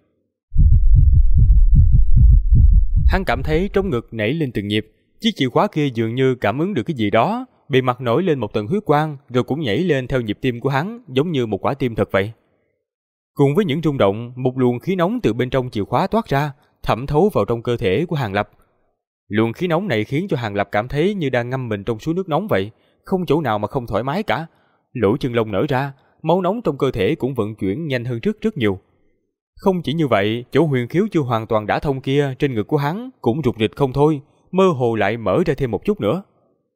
Hắn cảm thấy trong ngực nảy lên từng nhịp, chiếc chìa khóa kia dường như cảm ứng được cái gì đó, bề mặt nổi lên một tầng huyết quang rồi cũng nhảy lên theo nhịp tim của hắn, giống như một quả tim thật vậy. Cùng với những rung động, một luồng khí nóng từ bên trong chìa khóa toát ra, thẩm thấu vào trong cơ thể của Hàng Lập. Luồng khí nóng này khiến cho Hàng Lập cảm thấy như đang ngâm mình trong suối nước nóng vậy, không chỗ nào mà không thoải mái cả. Lỗ chân lông nở ra, máu nóng trong cơ thể cũng vận chuyển nhanh hơn trước rất nhiều. Không chỉ như vậy, chỗ huyền khiếu chưa hoàn toàn đả thông kia trên ngực của hắn cũng rục rịch không thôi, mơ hồ lại mở ra thêm một chút nữa.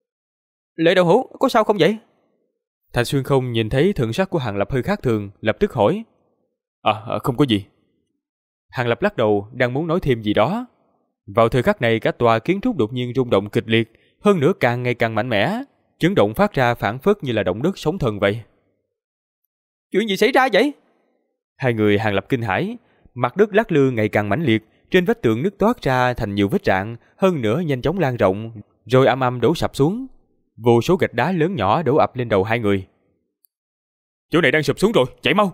Lệ Đạo Hữu, có sao không vậy? Thạch Xuyên Không nhìn thấy thần sắc của Hàng Lập hơi khác thường, lập tức hỏi. Không có gì. Hàng Lập lắc đầu, đang muốn nói thêm gì đó. Vào thời khắc này, cả tòa kiến trúc đột nhiên rung động kịch liệt, hơn nữa càng ngày càng mạnh mẽ, chấn động phát ra phảng phất như là động đất sóng thần vậy. Chuyện gì xảy ra vậy? Hai người Hàng Lập kinh hãi, mặt đất lắc lư ngày càng mãnh liệt, trên vách tường nứt toát ra thành nhiều vết rạn, hơn nữa nhanh chóng lan rộng, rồi ầm ầm đổ sập xuống. Vô số gạch đá lớn nhỏ đổ ập lên đầu hai người. Chỗ này đang sụp xuống rồi, chạy mau!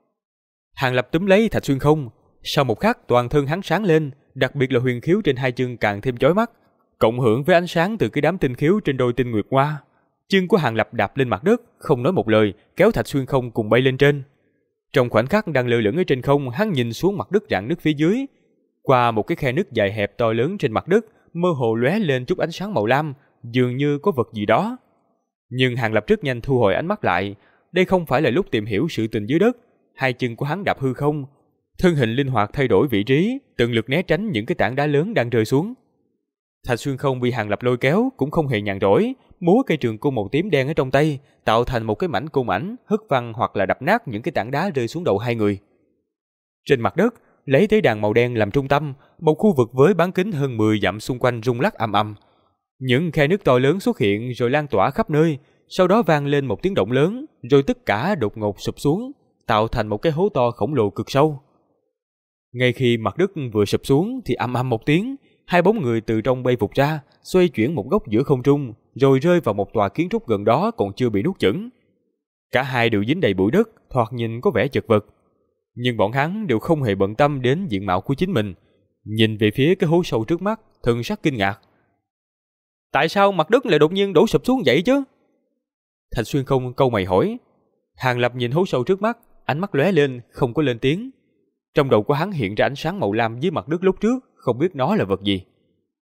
Hàng Lập túm lấy Thạch Xuyên Không, sau một khắc toàn thân hắn sáng lên, đặc biệt là huyền khiếu trên hai chân càng thêm chói mắt, cộng hưởng với ánh sáng từ cái đám tinh khiếu trên đôi tinh nguyệt hoa. Chân của Hàng Lập đạp lên mặt đất, không nói một lời, kéo Thạch Xuyên Không cùng bay lên trên. Trong khoảnh khắc đang lơ lửng ở trên không, hắn nhìn xuống mặt đất rạn nứt phía dưới. Qua một cái khe nứt dài hẹp to lớn trên mặt đất, mơ hồ lóe lên chút ánh sáng màu lam, dường như có vật gì đó. Nhưng Hàng Lập rất nhanh thu hồi ánh mắt lại, đây không phải là lúc tìm hiểu sự tình dưới đất. Hai chân của hắn đạp hư không, thân hình linh hoạt thay đổi vị trí, tận lực né tránh những cái tảng đá lớn đang rơi xuống. Thạch Xuyên Không bị Hàng Lập lôi kéo cũng không hề nhàn rỗi, múa cây trường côn màu tím đen ở trong tay, tạo thành một cái mảnh côn ảnh, hất văng hoặc là đập nát những cái tảng đá rơi xuống đầu hai người. Trên mặt đất, lấy tế đàn màu đen làm trung tâm, một khu vực với bán kính hơn 10 dặm xung quanh rung lắc ầm ầm. Những khe nứt to lớn xuất hiện rồi lan tỏa khắp nơi, sau đó vang lên một tiếng động lớn, rồi tất cả đột ngột sụp xuống, tạo thành một cái hố to khổng lồ cực sâu. Ngay khi mặt đất vừa sụp xuống thì ầm ầm một tiếng, hai bóng người từ trong bay vụt ra, xoay chuyển một góc giữa không trung, rồi rơi vào một tòa kiến trúc gần đó còn chưa bị nuốt chửng. Cả hai đều dính đầy bụi đất, thoạt nhìn có vẻ chật vật. Nhưng bọn hắn đều không hề bận tâm đến diện mạo của chính mình, nhìn về phía cái hố sâu trước mắt, thần sắc kinh ngạc. Tại sao mặt đất lại đột nhiên đổ sụp xuống vậy chứ? Thạch Xuyên Không câu mày hỏi. Hàng Lập nhìn hố sâu trước mắt, ánh mắt lóe lên, không có lên tiếng. Trong đầu của hắn hiện ra ánh sáng màu lam dưới mặt đất lúc trước, không biết nó là vật gì.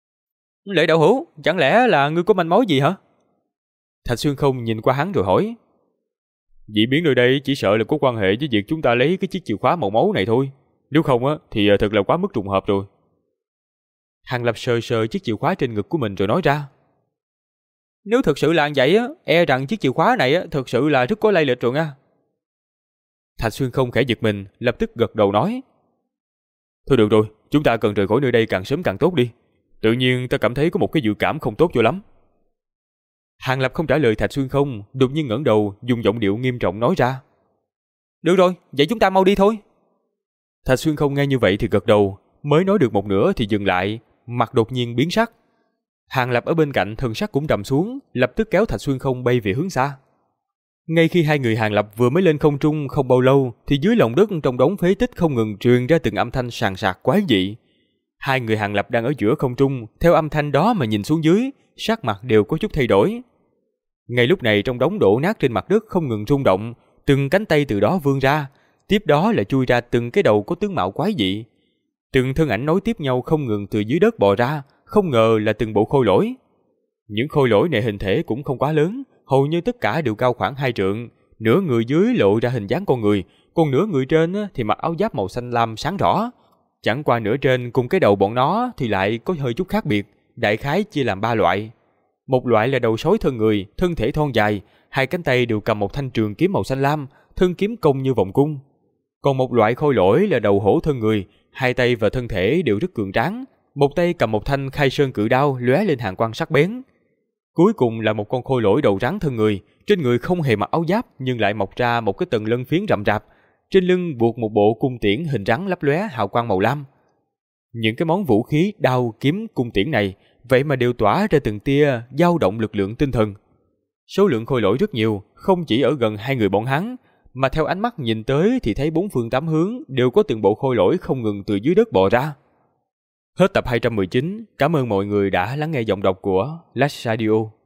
Lệ Đạo Hữu, chẳng lẽ là ngươi có manh mối gì hả? Thạch Xuyên Không nhìn qua hắn rồi hỏi. Dị biến nơi đây chỉ sợ là có quan hệ với việc chúng ta lấy cái chiếc chìa khóa màu máu này thôi. Nếu không á, thì thật là quá mức trùng hợp rồi. Hàng Lập sờ sờ chiếc chìa khóa trên ngực của mình rồi nói ra. Nếu thực sự là vậy á, e rằng chiếc chìa khóa này á, thực sự là rất có lai lịch rồi nha. Thạch Xuyên Không khẽ giật mình, lập tức gật đầu nói. Thôi được rồi, chúng ta cần rời khỏi nơi đây càng sớm càng tốt đi. Tự nhiên ta cảm thấy có một cái dự cảm không tốt cho lắm. Hàng Lập không trả lời Thạch Xuyên Không, đột nhiên ngẩng đầu, dùng giọng điệu nghiêm trọng nói ra. Được rồi, vậy chúng ta mau đi thôi. Thạch Xuyên Không nghe như vậy thì gật đầu, mới nói được một nửa thì dừng lại, mặt đột nhiên biến sắc. Hàng Lập ở bên cạnh thần sắc cũng trầm xuống, lập tức kéo Thạch Xuyên Không bay về hướng xa. Ngay khi hai người Hàng Lập vừa mới lên không trung không bao lâu, thì dưới lòng đất trong đống phế tích không ngừng truyền ra từng âm thanh sàn sạc quái dị. Hai người Hàng Lập đang ở giữa không trung, theo âm thanh đó mà nhìn xuống dưới, sắc mặt đều có chút thay đổi. Ngay lúc này trong đống đổ nát trên mặt đất không ngừng rung động, từng cánh tay từ đó vươn ra, tiếp đó là chui ra từng cái đầu có tướng mạo quái dị. Từng thân ảnh nối tiếp nhau không ngừng từ dưới đất bò ra, không ngờ là từng bộ khôi lỗi. Những khôi lỗi này hình thể cũng không quá lớn, hầu như tất cả đều cao khoảng 2 trượng, nửa người dưới lộ ra hình dáng con người, còn nửa người trên thì mặc áo giáp màu xanh lam sáng rõ. Chẳng qua nửa trên cùng cái đầu bọn nó thì lại có hơi chút khác biệt, đại khái chia làm 3 loại. Một loại là đầu sói thân người, thân thể thon dài, hai cánh tay đều cầm một thanh trường kiếm màu xanh lam, thân kiếm cong như vòng cung. Còn một loại khôi lỗi là đầu hổ thân người, hai tay và thân thể đều rất cường tráng, một tay cầm một thanh khai sơn cự đao lóe lên hàn quang sắc bén. Cuối cùng là một con khôi lỗi đầu rắn thân người, trên người không hề mặc áo giáp nhưng lại mọc ra một cái tầng lân phiến rậm rạp, trên lưng buộc một bộ cung tiễn hình rắn lấp lóe hào quang màu lam. Những cái món vũ khí đao, kiếm, cung tiễn này vậy mà đều tỏa ra từng tia dao động lực lượng tinh thần. Số lượng khôi lỗi rất nhiều, không chỉ ở gần hai người bọn hắn, mà theo ánh mắt nhìn tới thì thấy bốn phương tám hướng đều có từng bộ khôi lỗi không ngừng từ dưới đất bò ra. Hết tập 219, cảm ơn mọi người đã lắng nghe giọng đọc của Last Radio.